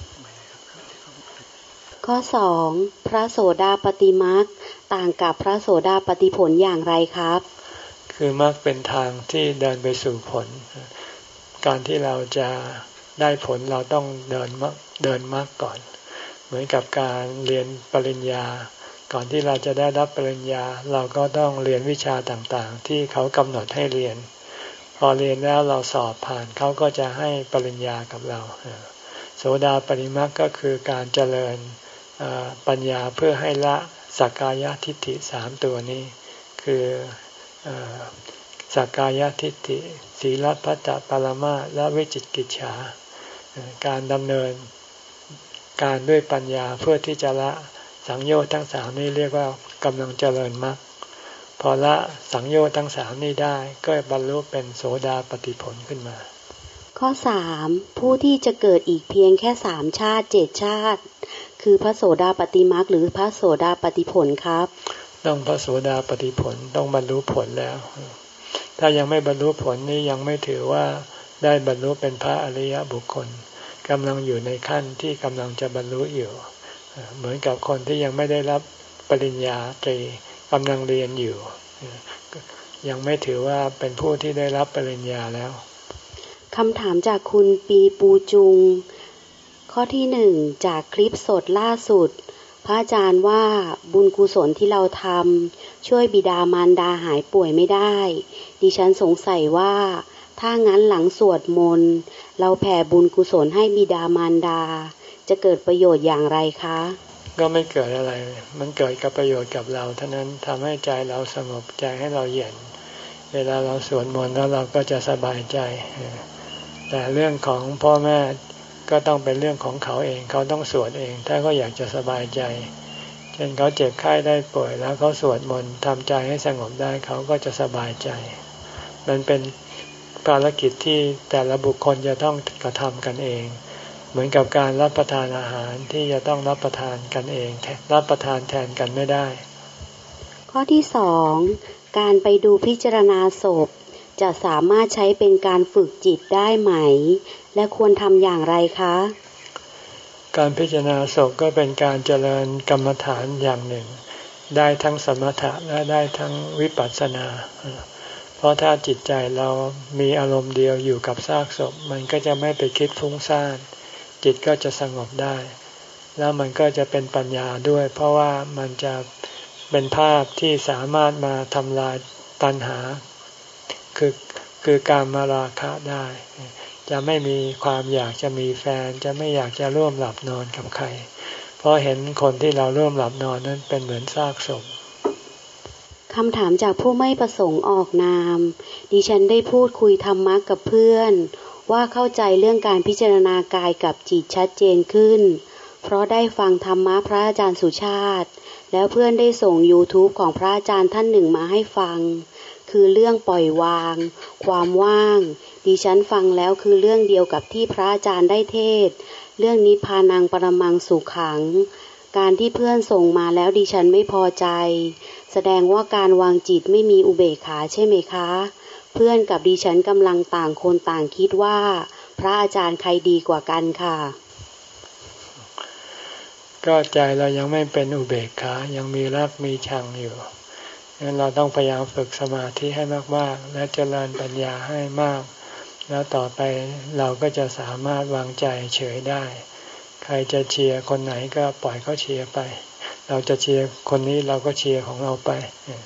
ข้อสองพระโสดาปฏิมรรคต่างกับพระโสดาปฏิผลอย่างไรครับคือมรรคเป็นทางที่เดินไปสู่ผลการที่เราจะได้ผลเราต้องเดินมรรคเดินมรรคก่อนเหมือนกับการเรียนปริญญาก่อนที่เราจะได้รับปริญญาเราก็ต้องเรียนวิชาต่างๆที่เขากำหนดให้เรียนพอเรียนแล้วเราสอบผ่านเขาก็จะให้ปริญญากับเราโสดาปฏิมรรคก็คือการเจริญปัญญาเพื่อให้ละสักกายทิฏฐิสามตัวนี้คือสักกายทิฏฐิศีลพัตตปรมาสและวิจิกิจฉาการดำเนินการด้วยปัญญาเพื่อที่จะละสังโยชน์ทั้งสามนี้เรียกว่ากำลังเจริญมรรคพอละสังโยชน์ทั้งสามนี้ได้ก็บรรลุเป็นโสดาปัตติผลขึ้นมาข้อสามผู้ที่จะเกิดอีกเพียงแค่สามชาติเจ็ดชาติคือพระโสดาปัตติมรรคหรือพระโสดาปัตติผลครับต้องพระโสดาปัตติผลต้องบรรลุผลแล้วถ้ายังไม่บรรลุผลนี้ยังไม่ถือว่าได้บรรลุเป็นพระอริยบุคคลกำลังอยู่ในขั้นที่กำลังจะบรรลุอยู่เหมือนกับคนที่ยังไม่ได้รับปริญญาตรีกำลังเรียนอยู่ยังไม่ถือว่าเป็นผู้ที่ได้รับปริญญาแล้วคำถามจากคุณปีปูจุงข้อที่หนึ่งจากคลิปสดล่าสุดพระอาจารย์ว่าบุญกุศลที่เราทำช่วยบิดามารดาหายป่วยไม่ได้ดิฉันสงสัยว่าถ้างั้นหลังสวดมนต์เราแผ่บุญกุศลให้บิดามารดาจะเกิดประโยชน์อย่างไรคะก็ไม่เกิดอะไรมันเกิดกับประโยชน์กับเราเท่านั้นทำให้ใจเราสงบใจให้เราเย็นเวลาเราสวดมนต์แล้วเราก็จะสบายใจแต่เรื่องของพ่อแม่ก็ต้องเป็นเรื่องของเขาเองเขาต้องสวดเองถ้าเขาอยากจะสบายใจเช่นเขาเจ็บไข้ได้ป่วยแล้วเขาสวดมนต์ทำใจให้สงบได้เขาก็จะสบายใจมันเป็นภารกิจที่แต่ละบุคคลจะต้องกระทำกันเองเหมือนกับการรับประทานอาหารที่จะต้องรับประทานกันเองรับประทานแทนกันไม่ได้ข้อที่สองการไปดูพิจารณาศพจะสามารถใช้เป็นการฝึกจิตได้ไหมและควรทำอย่างไรคะการพิจารณาศพก็เป็นการเจริญกรรมฐานอย่างหนึ่งได้ทั้งสมถะและได้ทั้งวิปัสสนาเพราะถ้าจิตใจเรามีอารมณ์เดียวอยู่กับซากศพมันก็จะไม่ไปคิดฟุ้งซ่านจิตก็จะสงบได้แล้วมันก็จะเป็นปัญญาด้วยเพราะว่ามันจะเป็นภาพที่สามารถมาทำลายตัณหาคือคือการมาราคะได้จะไม่มีความอยากจะมีแฟนจะไม่อยากจะร่วมหลับนอนกับใครเพราะเห็นคนที่เราร่วมหลับนอนนั้นเป็นเหมือนซากศพคำถามจากผู้ไม่ประสงค์ออกนามดิฉันได้พูดคุยธรรมะกับเพื่อนว่าเข้าใจเรื่องการพิจารณากายกับจิตชัดเจนขึ้นเพราะได้ฟังธรรมะพระอาจารย์สุชาติแล้วเพื่อนได้ส่ง YouTube ของพระอาจารย์ท่านหนึ่งมาให้ฟังคือเรื่องปล่อยวางความว่างดิฉันฟังแล้วคือเรื่องเดียวกับที่พระอาจารย์ได้เทศเรื่องนิพพานังปรมังสุขังการที่เพื่อนส่งมาแล้วดิฉันไม่พอใจแสดงว่าการวางจิตไม่มีอุเบกขาใช่ไหมคะเพื่อนกับดิฉันกำลังต่างคนต่างคิดว่าพระอาจารย์ใครดีกว่ากันค่ะก็ใจเรายังไม่เป็นอุเบกขายังมีรักมีชังอยู่งั้นเราต้องพยายามฝึกสมาธิให้มากๆและเจริญปัญญาให้มากแล้วต่อไปเราก็จะสามารถวางใจเฉยได้ใครจะเชียร์คนไหนก็ปล่อยเขาเชียร์ไปเราจะเชียร์คนนี้เราก็เชียร์ของเราไป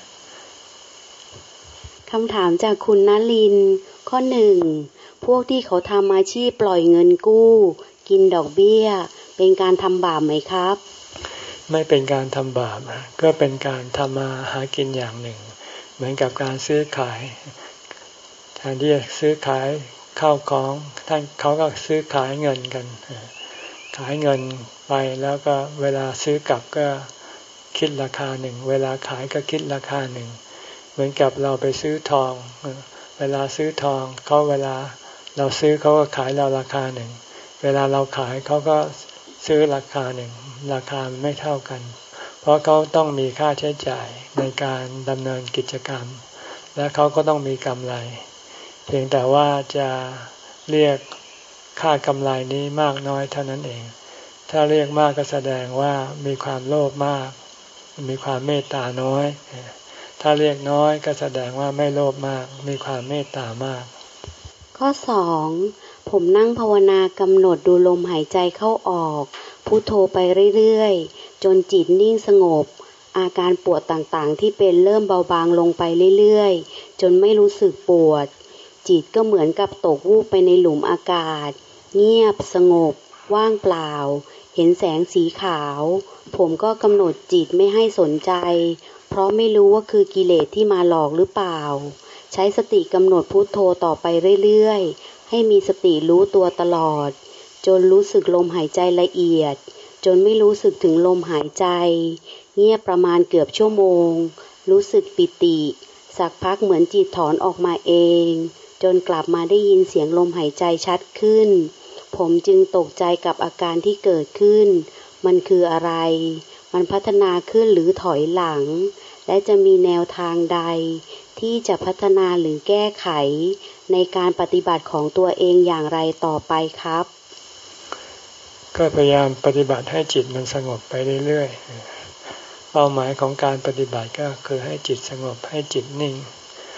คำถามจากคุณณลินข้อหนึ่งพวกที่เขาทำอาชีพปล่อยเงินกู้กินดอกเบี้ยเป็นการทำบาปไหมครับไม่เป็นการทำบาปก็เป็นการทำมาหากินอย่างหนึ่งเหมือนกับการซื้อขายแทนที่จะซื้อขายข้าวของท่านเขาก็ซื้อขายเงินกันขายเงินไปแล้วก็เวลาซื้อกลับก็คิดราคาหนึ่งเวลาขายก็คิดราคาหนึ่งเหมือนกับเราไปซื้อทองเวลาซื้อทองเขาเวลาเราซื้อเขาก็ขายเราราคาหนึ่งเวลาเราขายเขาก็ซื้อราคาหนึ่งราคาไม่เท่ากันเพราะเขาต้องมีค่าใช้จ่ายในการดำเนินกิจกรรมและเขาก็ต้องมีกำไรเพียงแต่ว่าจะเรียกค่ากำไรนี้มากน้อยเท่านั้นเองถ้าเรียกมากก็แสดงว่ามีความโลภมากมีความเมตตาน้อยถ้าเรียกน้อยก็แสดงว่าไม่โลภมากมีความเมตตามากข้อสองผมนั่งภาวนากำหนดดูลมหายใจเข้าออกพุทโธไปเรื่อยๆจนจิตนิ่งสงบอาการปวดต่างๆที่เป็นเริ่มเบาบางลงไปเรื่อยๆจนไม่รู้สึกปวดจิตก็เหมือนกับตกวูบไปในหลุมอากาศเงียบสงบว่างเปล่าเห็นแสงสีขาวผมก็กำหนดจิตไม่ให้สนใจเพราะไม่รู้ว่าคือกิเลสที่มาหลอกหรือเปล่าใช้สติกำหนดพุทโธต่อไปเรื่อยๆให้มีสติรู้ตัวตลอดจนรู้สึกลมหายใจละเอียดจนไม่รู้สึกถึงลมหายใจเงียบประมาณเกือบชั่วโมงรู้สึกปิติสักพักเหมือนจิตถอนออกมาเองจนกลับมาได้ยินเสียงลมหายใจชัดขึ้นผมจึงตกใจกับอาการที่เกิดขึ้นมันคืออะไรมันพัฒนาขึ้นหรือถอยหลังและจะมีแนวทางใดที่จะพัฒนาหรือแก้ไขในการปฏิบัติของตัวเองอย่างไรต่อไปครับก็พยายามปฏิบัติให้จิตมันสงบไปเรื่อยๆเป้าหมายของการปฏิบัติก็คือให้จิตสงบให้จิตนิ่ง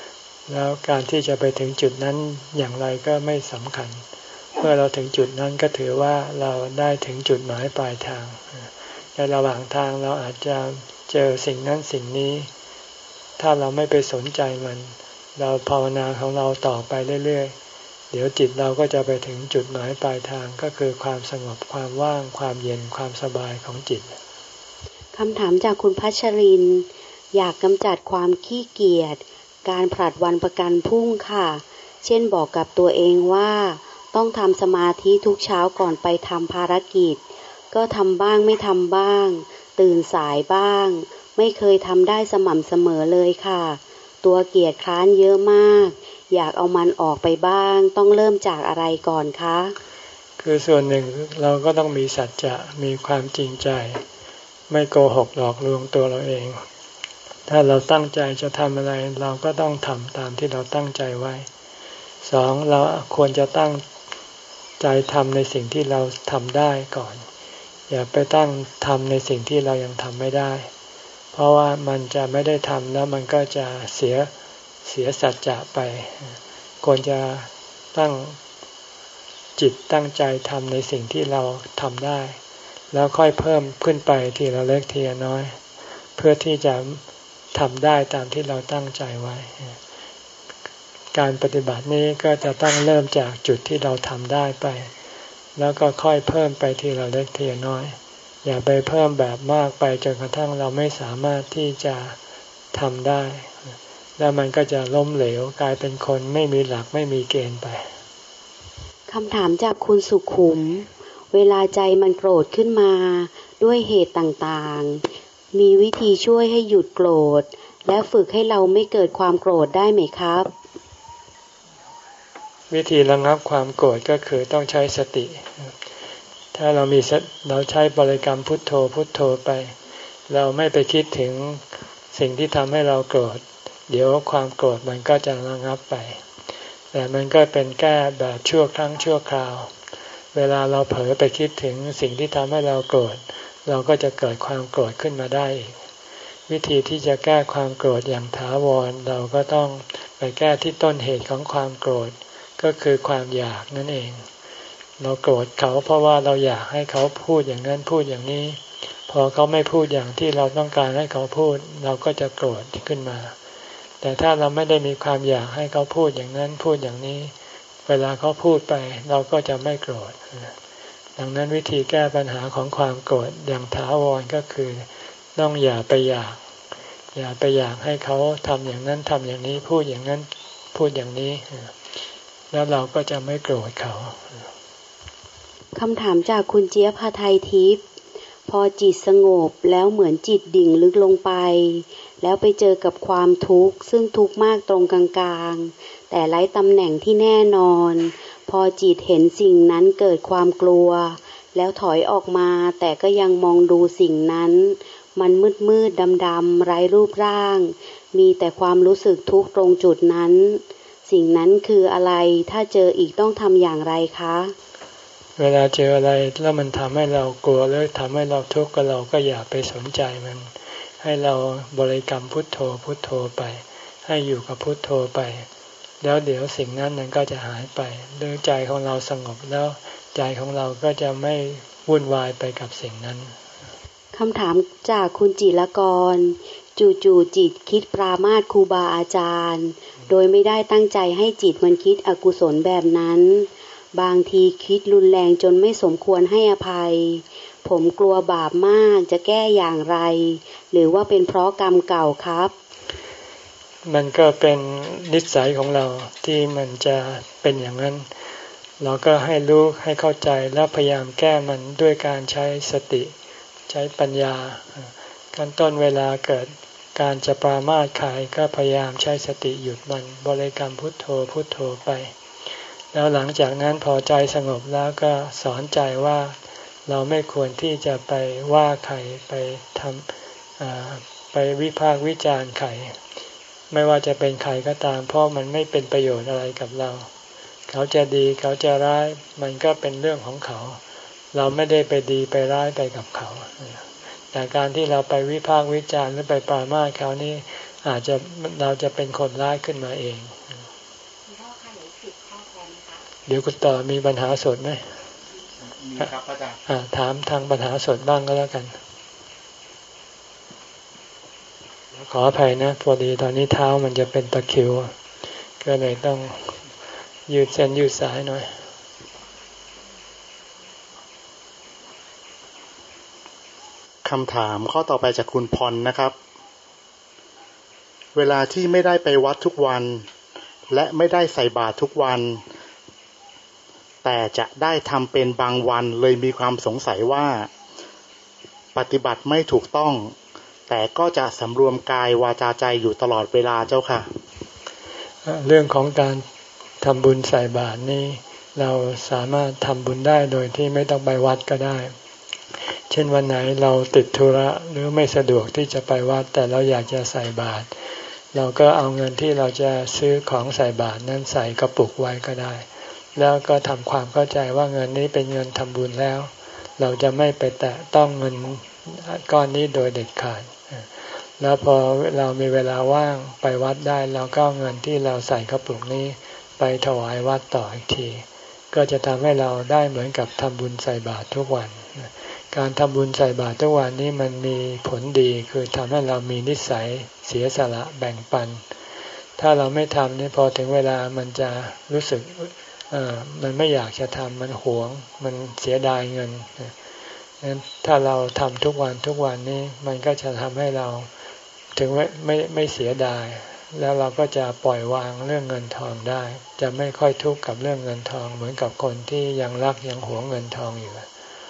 แล้วการที่จะไปถึงจุดนั้นอย่างไรก็ไม่สำคัญเมื่อเราถึงจุดนั้นก็ถือว่าเราได้ถึงจุดหมายปลายทางในระหว่างทางเราอาจจะเจอสิ่งนั้นสิ่งนี้ถ้าเราไม่ไปสนใจมันเราภาวนาของเราต่อไปเรื่อยๆเดี๋ยวจิตเราก็จะไปถึงจุดหมายปลายทางก็คือความสงบความว่างความเย็นความสบายของจิตคำถามจากคุณพัชรินอยากกำจัดความขี้เกียจการผลัดวันประกันพรุ่งค่ะเช่นบอกกับตัวเองว่าต้องทำสมาธิทุกเช้าก่อนไปทำภารกิจก็ทำบ้างไม่ทำบ้างตื่นสายบ้างไม่เคยทำได้สม่ำเสมอเลยค่ะตัวเกียจคร้านเยอะมากอยากเอามันออกไปบ้างต้องเริ่มจากอะไรก่อนคะคือส่วนหนึ่งเราก็ต้องมีสัจจะมีความจริงใจไม่โกหกหลอกลวงตัวเราเองถ้าเราตั้งใจจะทำอะไรเราก็ต้องทำตามที่เราตั้งใจไว้สองเราควรจะตั้งใจทำในสิ่งที่เราทำได้ก่อนอย่าไปตั้งทำในสิ่งที่เรายังทำไม่ได้เพราะว่ามันจะไม่ได้ทำแล้วมันก็จะเสียเสียสัจจะไปควรจะตั้งจิตตั้งใจทำในสิ่งที่เราทำได้แล้วค่อยเพิ่มขึ้นไปทีละเล็กทีละน้อยเพื่อที่จะทำได้ตามที่เราตั้งใจไว้การปฏิบัตินี้ก็จะต้องเริ่มจากจุดที่เราทำได้ไปแล้วก็ค่อยเพิ่มไปทีละเล็กทีละน้อยอย่าไปเพิ่มแบบมากไปจนกระทั่งเราไม่สามารถที่จะทำได้แล้วมันก็จะล้มเหลวกลายเป็นคนไม่มีหลักไม่มีเกณฑ์ไปคำถามจากคุณสุขุมเวลาใจมันโกรธขึ้นมาด้วยเหตุต่างๆมีวิธีช่วยให้หยุดโกรธและฝึกให้เราไม่เกิดความโกรธได้ไหมครับวิธีระงับความโกรธก็คือต้องใช้สติถ้าเรามีเราใช้บริกรรมพุทโธพุทโธไปเราไม่ไปคิดถึงสิ่งที่ทำให้เราโกรธเดี๋ยวความโกรธมันก็จะระงับไปแต่มันก็เป็นแก้แบบชั่วครั้งชั่วคราวเวลาเราเผลอไปคิดถึงสิ่งที่ทำให้เราโกรธเราก็จะเกิดความโกรธขึ้นมาได้อีกวิธีที่จะแก้ความโกรธอย่างถาวรเราก็ต้องไปแก้ที่ต้นเหตุของความโกรธก็คือความอยากนั่นเองเราโกรธเขาเพราะว่าเราอยากให้เขาพูดอย่างนั้นพูดอย่างนี้พอเขาไม่พูดอย่างที่เราต้องการให้เขาพูดเราก็จะโกรธขึ้นมาแต่ถ้าเราไม่ได้มีความอยากให้เขาพูดอย่างนั้นพูดอย่างนี้เวลาเขาพูดไปเราก็จะไม่โกรธดังนั้นวิธีแก้ปัญหาของความโกรธอย่างถาวรก็คือต้องอย่าไปอยากอย่าไปอยากให้เขาทำอย่างนั้นทำอย่างนี้พูดอย่างนั้นพูดอย่างนี้แล้วเราก็จะไม่โกรธเขาคำถามจากคุณเจี๊ยบ หทัยทิพย์พอจิตสงบแล้วเหมือนจิตดิ่งลึกลงไปแล้วไปเจอกับความทุกข์ซึ่งทุกข์มากตรงกลางๆแต่ไร้ตำแหน่งที่แน่นอนพอจิตเห็นสิ่งนั้นเกิดความกลัวแล้วถอยออกมาแต่ก็ยังมองดูสิ่งนั้นมันมืดมืดดำดำไร้รูปร่างมีแต่ความรู้สึกทุกข์ตรงจุดนั้นสิ่งนั้นคืออะไรถ้าเจออีกต้องทำอย่างไรคะเวลาเจออะไรแล้วมันทำให้เรากลัวหรือทำให้เราทุกข์ก็เราก็อย่าไปสนใจมันให้เราบริกรรมพุทโธพุทโธไปให้อยู่กับพุทโธไปแล้วเดี๋ยวสิ่งนั้นมันก็จะหายไปโดยใจของเราสงบแล้วใจของเราก็จะไม่วุ่นวายไปกับสิ่งนั้นคำถามจากคุณจิรกรจู่ๆจิตคิดปรามาสครูบาอาจารย์โดยไม่ได้ตั้งใจให้จิตมันคิดอกุศลแบบนั้นบางทีคิดรุนแรงจนไม่สมควรให้อภัยผมกลัวบาปมากจะแก้อย่างไรหรือว่าเป็นเพราะกรรมเก่าครับมันก็เป็นนิสัยของเราที่มันจะเป็นอย่างนั้นเราก็ให้รู้ให้เข้าใจแล้วพยายามแก้มันด้วยการใช้สติใช้ปัญญาขั้นต้นเวลาเกิดการจะปรามาสใครก็พยายามใช้สติหยุดมันบริกรรมพุทโธพุทโธไปแล้วหลังจากนั้นพอใจสงบแล้วก็สอนใจว่าเราไม่ควรที่จะไปว่าใครไปทำไปวิพากษ์วิจารณ์ใครไม่ว่าจะเป็นใครก็ตามเพราะมันไม่เป็นประโยชน์อะไรกับเราเขาจะดีเขาจะร้ายมันก็เป็นเรื่องของเขาเราไม่ได้ไปดีไปร้ายไปกับเขาแต่การที่เราไปวิพากษ์วิจารณ์หรือไปปรามาสเขานี่อาจจะเราจะเป็นคนร้ายขึ้นมาเองเดี๋ยวคุณต่อมีปัญหาสดไหมมีครับอาจารย์ถามทางปัญหาสดบ้างก็แล้วกันขออภัยนะพอดีตอนนี้เท้ามันจะเป็นตะคริวก็เลยต้องยืดเส้นยืดสายหน่อยคำถามข้อต่อไปจากคุณพรนะครับเวลาที่ไม่ได้ไปวัดทุกวันและไม่ได้ใส่บาตรทุกวันแต่จะได้ทำเป็นบางวันเลยมีความสงสัยว่าปฏิบัติไม่ถูกต้องแต่ก็จะสำรวมกายวาจาใจอยู่ตลอดเวลาเจ้าค่ะเรื่องของการทำบุญใส่บาตรนี้เราสามารถทำบุญได้โดยที่ไม่ต้องไปวัดก็ได้เช่นวันไหนเราติดธุระหรือไม่สะดวกที่จะไปวัดแต่เราอยากจะใส่บาตรเราก็เอาเงินที่เราจะซื้อของใส่บาตรนั้นใส่กระปุกไว้ก็ได้แล้วก็ทำความเข้าใจว่าเงินนี้เป็นเงินทำบุญแล้วเราจะไม่ไปแตะต้องเงินก้อนนี้โดยเด็ดขาดแล้วพอเรามีเวลาว่างไปวัดได้เราก็เอาเงินที่เราใส่กระปุกนี้ไปถวายวัดต่ออีกทีก็จะทำให้เราได้เหมือนกับทำบุญใส่บาตรทุกวันการทำบุญใส่บาตรทุกวันนี้มันมีผลดีคือทำให้เรามีนิสัยเสียสละแบ่งปันถ้าเราไม่ทำนี่พอถึงเวลามันจะรู้สึกเออมันไม่อยากจะทำมันหวงมันเสียดายเงินงั้นถ้าเราทำทุกวันทุกวันนี้มันก็จะทำให้เราถึงไม่ไม่ไม่เสียดายแล้วเราก็จะปล่อยวางเรื่องเงินทองได้จะไม่ค่อยทุกข์กับเรื่องเงินทองเหมือนกับคนที่ยังรักยังหวงเงินทองอยู่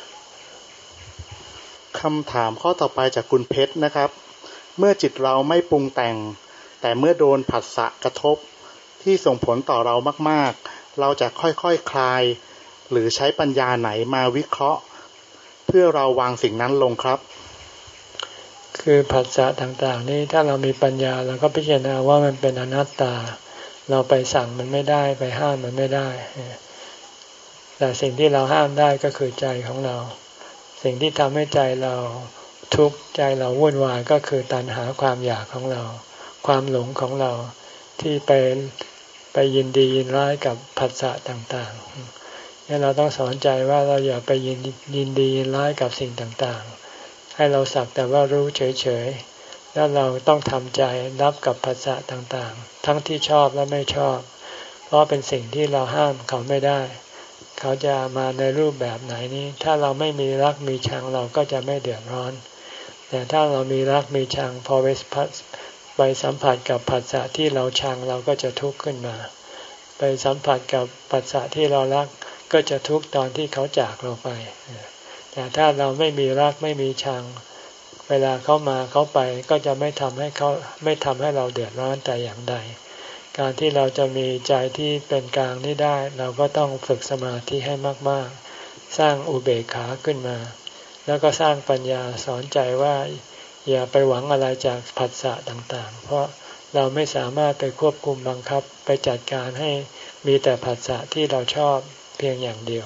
คำถามข้อต่อไปจากคุณเพชรนะครับเมื่อจิตเราไม่ปรุงแต่งแต่เมื่อโดนผัสสะกระทบที่ส่งผลต่อเรามากๆเราจะค่อยๆ ค, คลายหรือใช้ปัญญาไหนมาวิเคราะห์เพื่อเราวางสิ่งนั้นลงครับคือผัสสะต่างๆนี่ถ้าเรามีปัญญาเราก็พิจารณาว่ามันเป็นอนัตตาเราไปสั่งมันไม่ได้ไปห้ามมันไม่ได้แต่สิ่งที่เราห้ามได้ก็คือใจของเราสิ่งที่ทำให้ใจเราทุกข์ใจเราวุ่นวายก็คือตัณหาความอยากของเราความหลงของเราที่ไปไปยินดียินร้ายกับผัสสะต่างๆนี่เราต้องสอนใจว่าเราอย่าไปยินยินดียินร้ายกับสิ่งต่างๆให้เราสักแต่ว่ารู้เฉยๆแล้วเราต้องทำใจรับกับผัสสะต่างๆทั้งที่ชอบและไม่ชอบเพราะเป็นสิ่งที่เราห้ามเขาไม่ได้เขาจะมาในรูปแบบไหนนี้ถ้าเราไม่มีรักมีชังเราก็จะไม่เดือดร้อนแต่ถ้าเรามีรักมีชังพอไปสัมผัสกับผัสสะที่เราชังเราก็จะทุกข์ขึ้นมาไปสัมผัสกับผัสสะที่เรารักก็จะทุกข์ตอนที่เขาจากเราไปแต่ถ้าเราไม่มีรักไม่มีชังเวลาเขามาเขาไปก็จะไม่ทำให้เขาไม่ทำให้เราเดือดร้อนแต่อย่างใดการที่เราจะมีใจที่เป็นกลางนี้ได้เราก็ต้องฝึกสมาธิให้มากๆสร้างอุเบกขาขึ้นมาแล้วก็สร้างปัญญาสอนใจว่าอย่าไปหวังอะไรจากผัสสะต่างๆเพราะเราไม่สามารถไปควบคุมบังคับไปจัดการให้มีแต่ผัสสะที่เราชอบเพียงอย่างเดียว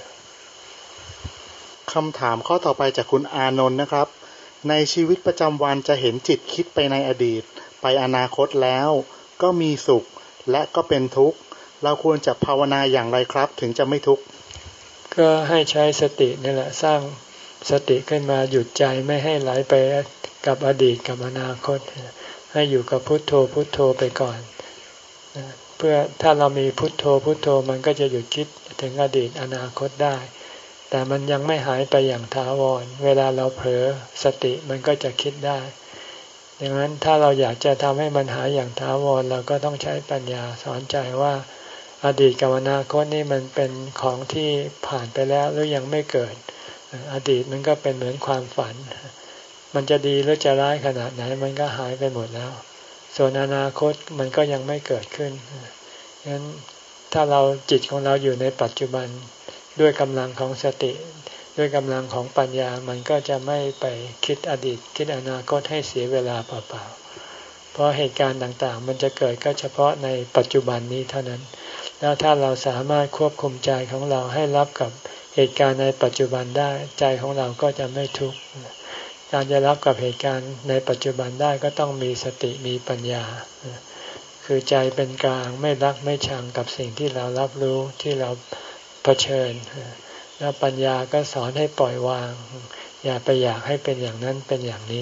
คำถามข้อต่อไปจากคุณอานนท์นะครับในชีวิตประจำวันจะเห็นจิตคิดไปในอดีตไปอนาคตแล้วก็มีสุขและก็เป็นทุกข์เราควรจะภาวนาอย่างไรครับถึงจะไม่ทุกข์ก็ให้ใช้สตินี่แหละสร้างสติขึ้นมาหยุดใจไม่ให้ไหลไปกับอดีตกับอนาคตให้อยู่กับพุทโธพุทโธไปก่อนเพื่อถ้าเรามีพุทโธพุทโธมันก็จะหยุดคิดถึงอดีตอนาคตได้แต่มันยังไม่หายไปอย่างถาวรเวลาเราเผลอสติมันก็จะคิดได้ดังนั้นถ้าเราอยากจะทำให้มันหายอย่างถาวรเราก็ต้องใช้ปัญญาสอนใจว่าอดีตกับอนาคตนี่มันเป็นของที่ผ่านไปแล้วหรือยังไม่เกิดอดีตมันก็เป็นเหมือนความฝันมันจะดีหรือจะร้ายขนาดไหนมันก็หายไปหมดแล้วส่วนอนาคตมันก็ยังไม่เกิดขึ้นงั้นถ้าเราจิตของเราอยู่ในปัจจุบันด้วยกำลังของสติด้วยกำลังของปัญญามันก็จะไม่ไปคิดอดีตคิดอนาคตให้เสียเวลาเปล่าๆเพราะเหตุการณ์ต่างๆมันจะเกิดก็เฉพาะในปัจจุบันนี้เท่านั้นแล้วถ้าเราสามารถควบคุมใจของเราให้รับกับเหตุการณ์ในปัจจุบันได้ใจของเราก็จะไม่ทุกข์การจะรับกับเหตุการณ์ในปัจจุบันได้ก็ต้องมีสติมีปัญญาคือใจเป็นกลางไม่รักไม่ชังกับสิ่งที่เรารับรู้ที่เราเผชิญแล้วปัญญาก็สอนให้ปล่อยวางอย่าไปอยากให้เป็นอย่างนั้นเป็นอย่างนี้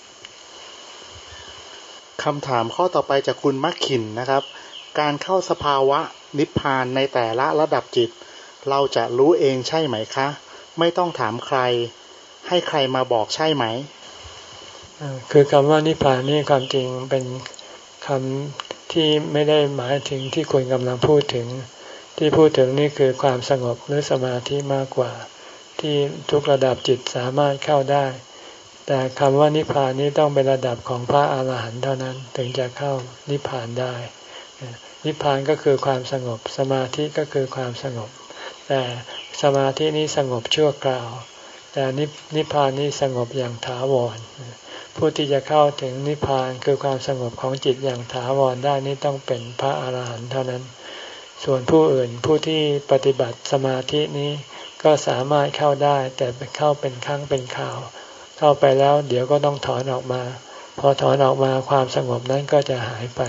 คำถามข้อต่อไปจากคุณมัคคินนะครับการเข้าสภาวะนิพพานในแต่ละระดับจิตเราจะรู้เองใช่ไหมคะไม่ต้องถามใครให้ใครมาบอกใช่ไหมคือคำว่านิพพานนี่ความจริงเป็นคำที่ไม่ได้หมายถึงที่คุณกำลังพูดถึงที่พูดถึงนี่คือความสงบหรือสมาธิมากกว่าที่ทุกระดับจิตสามารถเข้าได้แต่คำว่านิพพานนี้ต้องเป็นระดับของพระอาหารหันต์เท่านั้นถึงจะเข้านิพพานได้นิพพานก็คือความสงบสมาธิก็คือความสงบแต่สมาธินี้สงบชั่วคราวแต่นิพพานนี้สงบอย่างถาวรผู้ที่จะเข้าถึงนิพพานคือความสงบของจิตอย่างถาวรได้นี้ต้องเป็นพระอาหารหันต์เท่านั้นส่วนผู้อื่นผู้ที่ปฏิบัติสมาธินี้ก็สามารถเข้าได้แต่เข้าเป็นครั้งเป็นคราวเข้าไปแล้วเดี๋ยวก็ต้องถอนออกมาพอถอนออกมาความสงบนั้นก็จะหายไป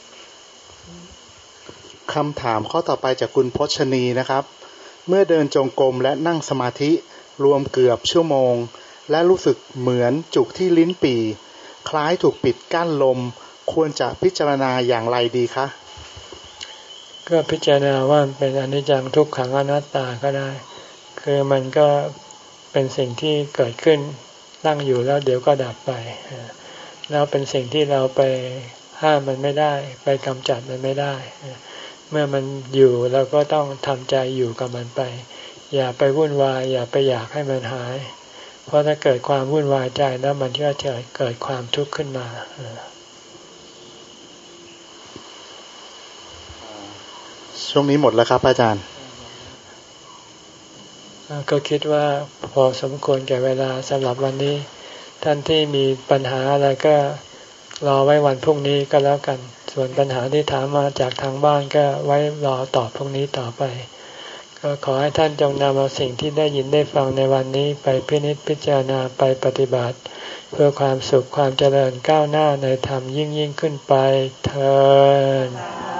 คำถามข้อต่อไปจากคุณพชนีนะครับเมื่อเดินจงกรมและนั่งสมาธิรวมเกือบชั่วโมงและรู้สึกเหมือนจุกที่ลิ้นปี่คล้ายถูกปิดกั้นลมควรจะพิจารณาอย่างไรดีคะก็พิจารณาว่าเป็นอนิจจังทุกขังอนัตตาก็ได้คือมันก็เป็นสิ่งที่เกิดขึ้นตั้งอยู่แล้วเดี๋ยวก็ดับไปแล้วเป็นสิ่งที่เราไปห้ามมันไม่ได้ไปกำจัดมันไม่ได้เมื่อมันอยู่เราก็ต้องทำใจอยู่กับมันไปอย่าไปวุ่นวายอย่าไปอยากให้มันหายเพราะถ้าเกิดความวุ่นวายใจแล้วมันก็จะเกิดความทุกข์ขึ้นมาช่วงนี้หมดแล้วครับอาจารย์ก็คิดว่าพอสมควรแก่เวลาสำหรับวันนี้ท่านที่มีปัญหาอะไรก็รอไว้วันพรุ่งนี้ก็แล้วกันส่วนปัญหาที่ถามมาจากทางบ้านก็ไว้รอตอบพรุ่งนี้ต่อไปก็ขอให้ท่านจงนำเอาสิ่งที่ได้ยินได้ฟังในวันนี้ไปพินิจพิจารณาไปปฏิบัติเพื่อความสุขความเจริญก้าวหน้าในธรรมยิ่งยิ่งขึ้นไปเทอญ